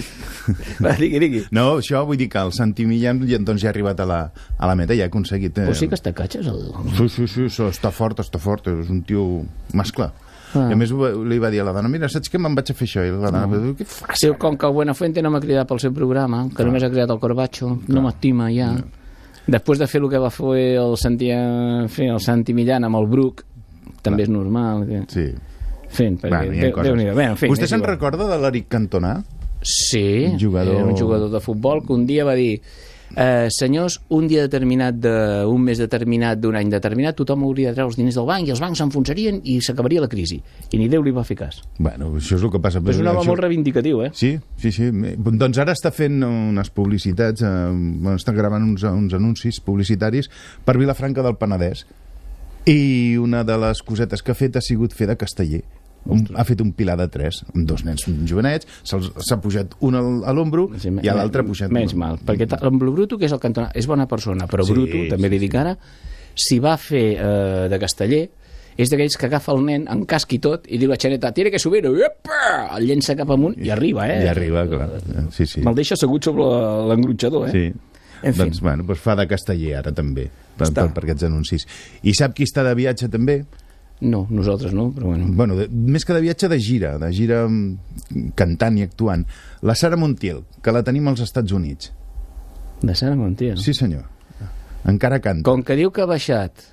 Digui. No, això vull dir que el Santi Millán doncs ja ha arribat a la meta, ja ha aconseguit... O sí que està catxes Sí, està fort, és un tio mascle. I a més li va dir a la dona, mira, saps què, me'n vaig a fer això? I la dona va dir, què fas? Sí, com que el Buenafuente no m'ha cridat pel seu programa, que només ha cridat el Corbacho, no m'estima ja. Després de fer el que va fer el Santi Millán amb el Bruc, també és normal. Sí. Fent, perquè Vostè se'n recorda de l'Eric Cantona? Sí, era un jugador de futbol que un dia va dir senyors, un dia determinat d'un mes determinat, d'un any determinat, tothom hauria de treure els diners del banc i els bancs s'enfonsarien i s'acabaria la crisi. I ni Déu li va fer cas. Bueno, això és el que passa. És un home molt reivindicatiu, Sí. Doncs ara està fent unes publicitats, està gravant uns anuncis publicitaris per Vilafranca del Penedès. I una de les cosetes que ha fet ha sigut fer de casteller. Ha fet un pilar de 3 amb 2 nens jovenets, s'ha pujat un a l'ombro i l'altre ha pujat menys mal, perquè amb el Bruto, que és el Cantona, és bona persona, però Bruto, també li dic ara, si va fer de casteller, és d'aquells que agafa el nen en casc i tot i diu la xaneta, tiene que subir, el llença cap amunt i arriba, I arriba, clar. Me'l deixa assegut sobre l'engruixador, Sí. Doncs, doncs fa de casteller ara també, per aquests anuncis. I sap qui està de viatge també? No, nosaltres no, però bueno, més que de viatge, de gira cantant i actuant. La Sara Montiel, que la tenim als Estats Units. De Sara Montiel? Sí, senyor. Encara canta. Com que diu que ha baixat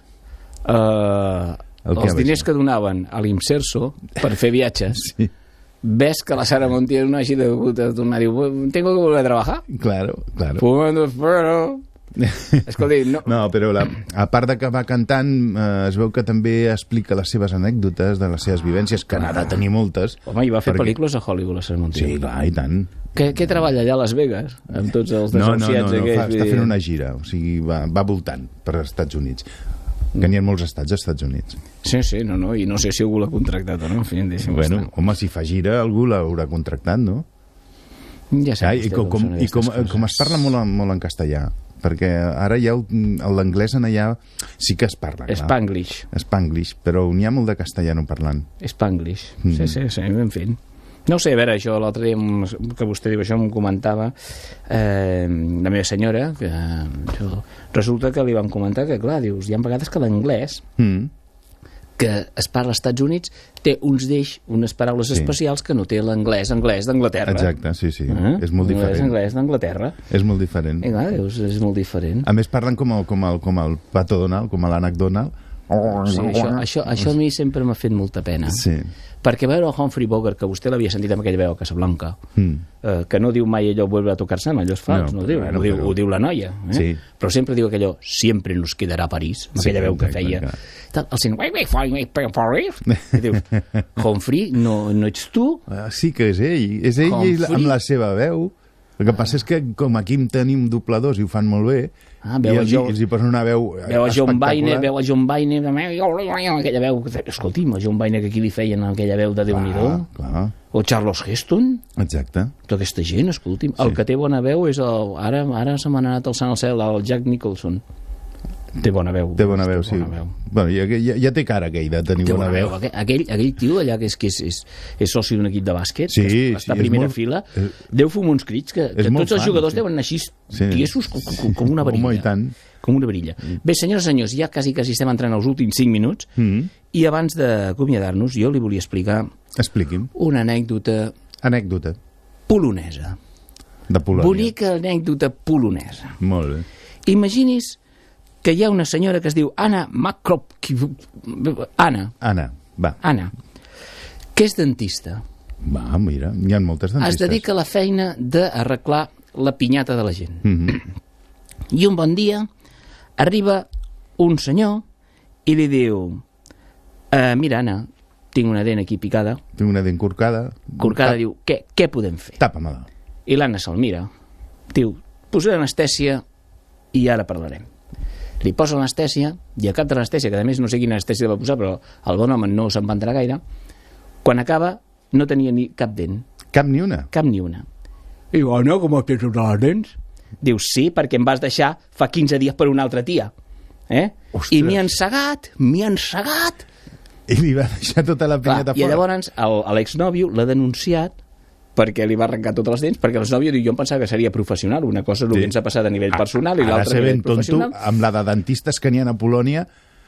els diners que donaven a l'Imserso per fer viatges, ves que la Sara Montiel no hagi de tornar a dir, tengo que volver a trabajar. Claro. Fumando espero... Escolti, no, però a part de que va cantant es veu que també explica les seves anècdotes de les seves vivències, que n'ha de tenir moltes. Home, i va fer pel·lícules a Hollywood, la Sara Montiel. Sí, clar, i tant. Què treballa allà a Las Vegas amb tots els desahuciats aquells? Està fent una gira, o sigui, va voltant per als Estats Units, que n'hi ha molts estats als Estats Units. Sí, i no sé si algú l'ha contractat o no. Bueno, home, si fa gira algú l'haurà contractat, no? Ja sé. I com es parla molt en castellà, perquè ara ja l'anglès en allà sí que es parla, clar. Spanglish, però n'hi ha molt de castellano parlant. Spanglish, sí, en fi. No sé, a veure, això l'altre dia que vostè diu això, em comentava la meva senyora, que resulta que li van comentar que, clar, dius, hi ha vegades que l'anglès que es parla als Estats Units té unes paraules especials que no té l'anglès d'Anglaterra. Exacte, sí. És molt diferent. L'anglès d'Anglaterra. És molt diferent. I clar, és molt diferent. A més, parlen com el Pato Donald, com l'Ànec Donald. Sí, això a mi sempre m'ha fet molta pena. Sí. Perquè veure el Humphrey Bogart, que vostè l'havia sentit amb aquella veu a Casablanca, que no diu mai allò vuelve a tocar-se, allò és fals, no ho diu la noia, però sempre diu aquellò, sempre nos quedarà a París, amb aquella veu que feia. El sent, Paris? I dius, Humphrey, no ets tu? Sí que és ell amb la seva veu. El que passa és que, com aquí en tenim dobladors i ho fan molt bé, i els hi posen una veu espectacular. Veu a John Baine, aquella veu... Escolti'm, a John Baine que aquí li feien aquella veu de Déu-n'hi-do. O Charles Heston. Exacte. Tota aquesta gent, escolti'm. El que té bona veu és el... Ara se m'ha anat alçant al cel, el Jack Nicholson. Té bona veu. Té bona veu, sí. Bueno, ja té cara aquell de tenir bona veu. Aquell tio allà que és soci d'un equip de bàsquet, que està a primera fila, deu fumar uns crits que tots els jugadors deuen anar així tiesos com una varilla. Com una varilla. Bé, senyors i senyors, ja quasi estem entrant als últims 5 minuts i abans d'acomiadar-nos jo li volia explicar una anècdota polonesa. De Polònia. Bonica anècdota polonesa. Molt bé. Imagini's que hi ha una senyora que es diu Anna Anna, que és dentista. Va, mira, hi ha moltes dentistes. Es dedica a la feina d'arreglar la pinyata de la gent. I un bon dia arriba un senyor i li diu mira, Anna, tinc una dent aquí picada. Tinc una dent corcada. Diu, què podem fer? Tapa-me-la. I l'Anna se'l mira. Diu, posaré anestèsia i ara parlarem. Li posa l'anestèsia, i a cap de l'anestèsia, que a més no sé quina anestèsia va posar, però el bon home no se'n va entrar gaire, quan acaba no tenia ni cap dent. Cap ni una? Cap ni una. I diu, Anna, com tens totes les dents? Diu, sí, perquè em vas deixar fa 15 dies per una altra tia. I m'hi han segat. I li va deixar tota la pinyata fora. I llavors l'exnòvio l'ha denunciat perquè li va arrencar totes les dents, perquè l'exnòvio diu, jo em pensava que seria professional, una cosa és el que ens ha passat a nivell personal i l'altra a nivell professional. Amb la de dentistes que n'hi ha a Polònia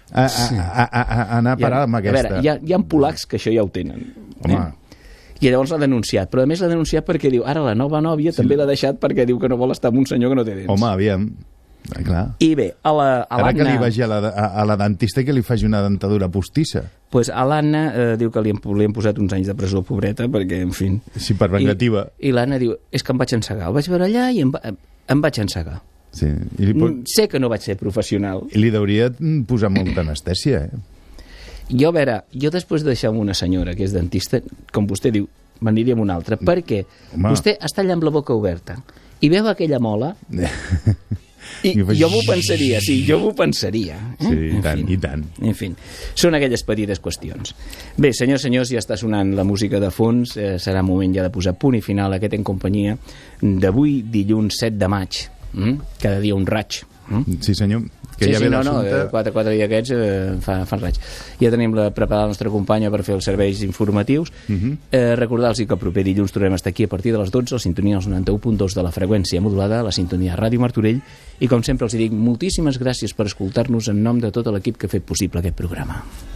a anar a parar amb aquesta. A veure, hi ha polacs que això ja ho tenen. I llavors l'ha denunciat, però a més l'ha denunciat perquè diu, ara la nova nòvia també l'ha deixat perquè diu que no vol estar amb un senyor que no té dents. Home, aviam. Clar. I bé, a l'Anna... que li vagi a la dentista i que li faci una dentadura postissa. Pues a l'Anna diu que li han posat uns anys de presó, pobreta, perquè, en fi... Sí, per vengativa. I l'Anna diu, és que em vaig encegar. El vaig veure allà i em vaig encegar. Sí. Sé que no vaig ser professional. I li hauria posar molta anestèsia, Jo, a veure, després de deixar amb una senyora que és dentista, com vostè diu, m'aniria amb una altra, perquè vostè està allà amb la boca oberta i veu aquella mola... I jo m'ho pensaria, Sí, i tant. En fi, són aquelles petites qüestions. Bé, senyors, ja està sonant la música de fons, serà moment ja de posar punt i final a aquest En Companyia d'avui, dilluns 7 de maig. Cada dia un raig. Sí, senyor. Que sí, quatre dies aquests fan raig. Ja tenim preparada la nostra companya per fer els serveis informatius. Recordar-los que el proper dilluns tornem a estar aquí a partir de les 12, la sintonia als 91.2 de la freqüència modulada, la sintonia Ràdio Martorell, i com sempre els dic moltíssimes gràcies per escoltar-nos en nom de tot l'equip que ha fet possible aquest programa.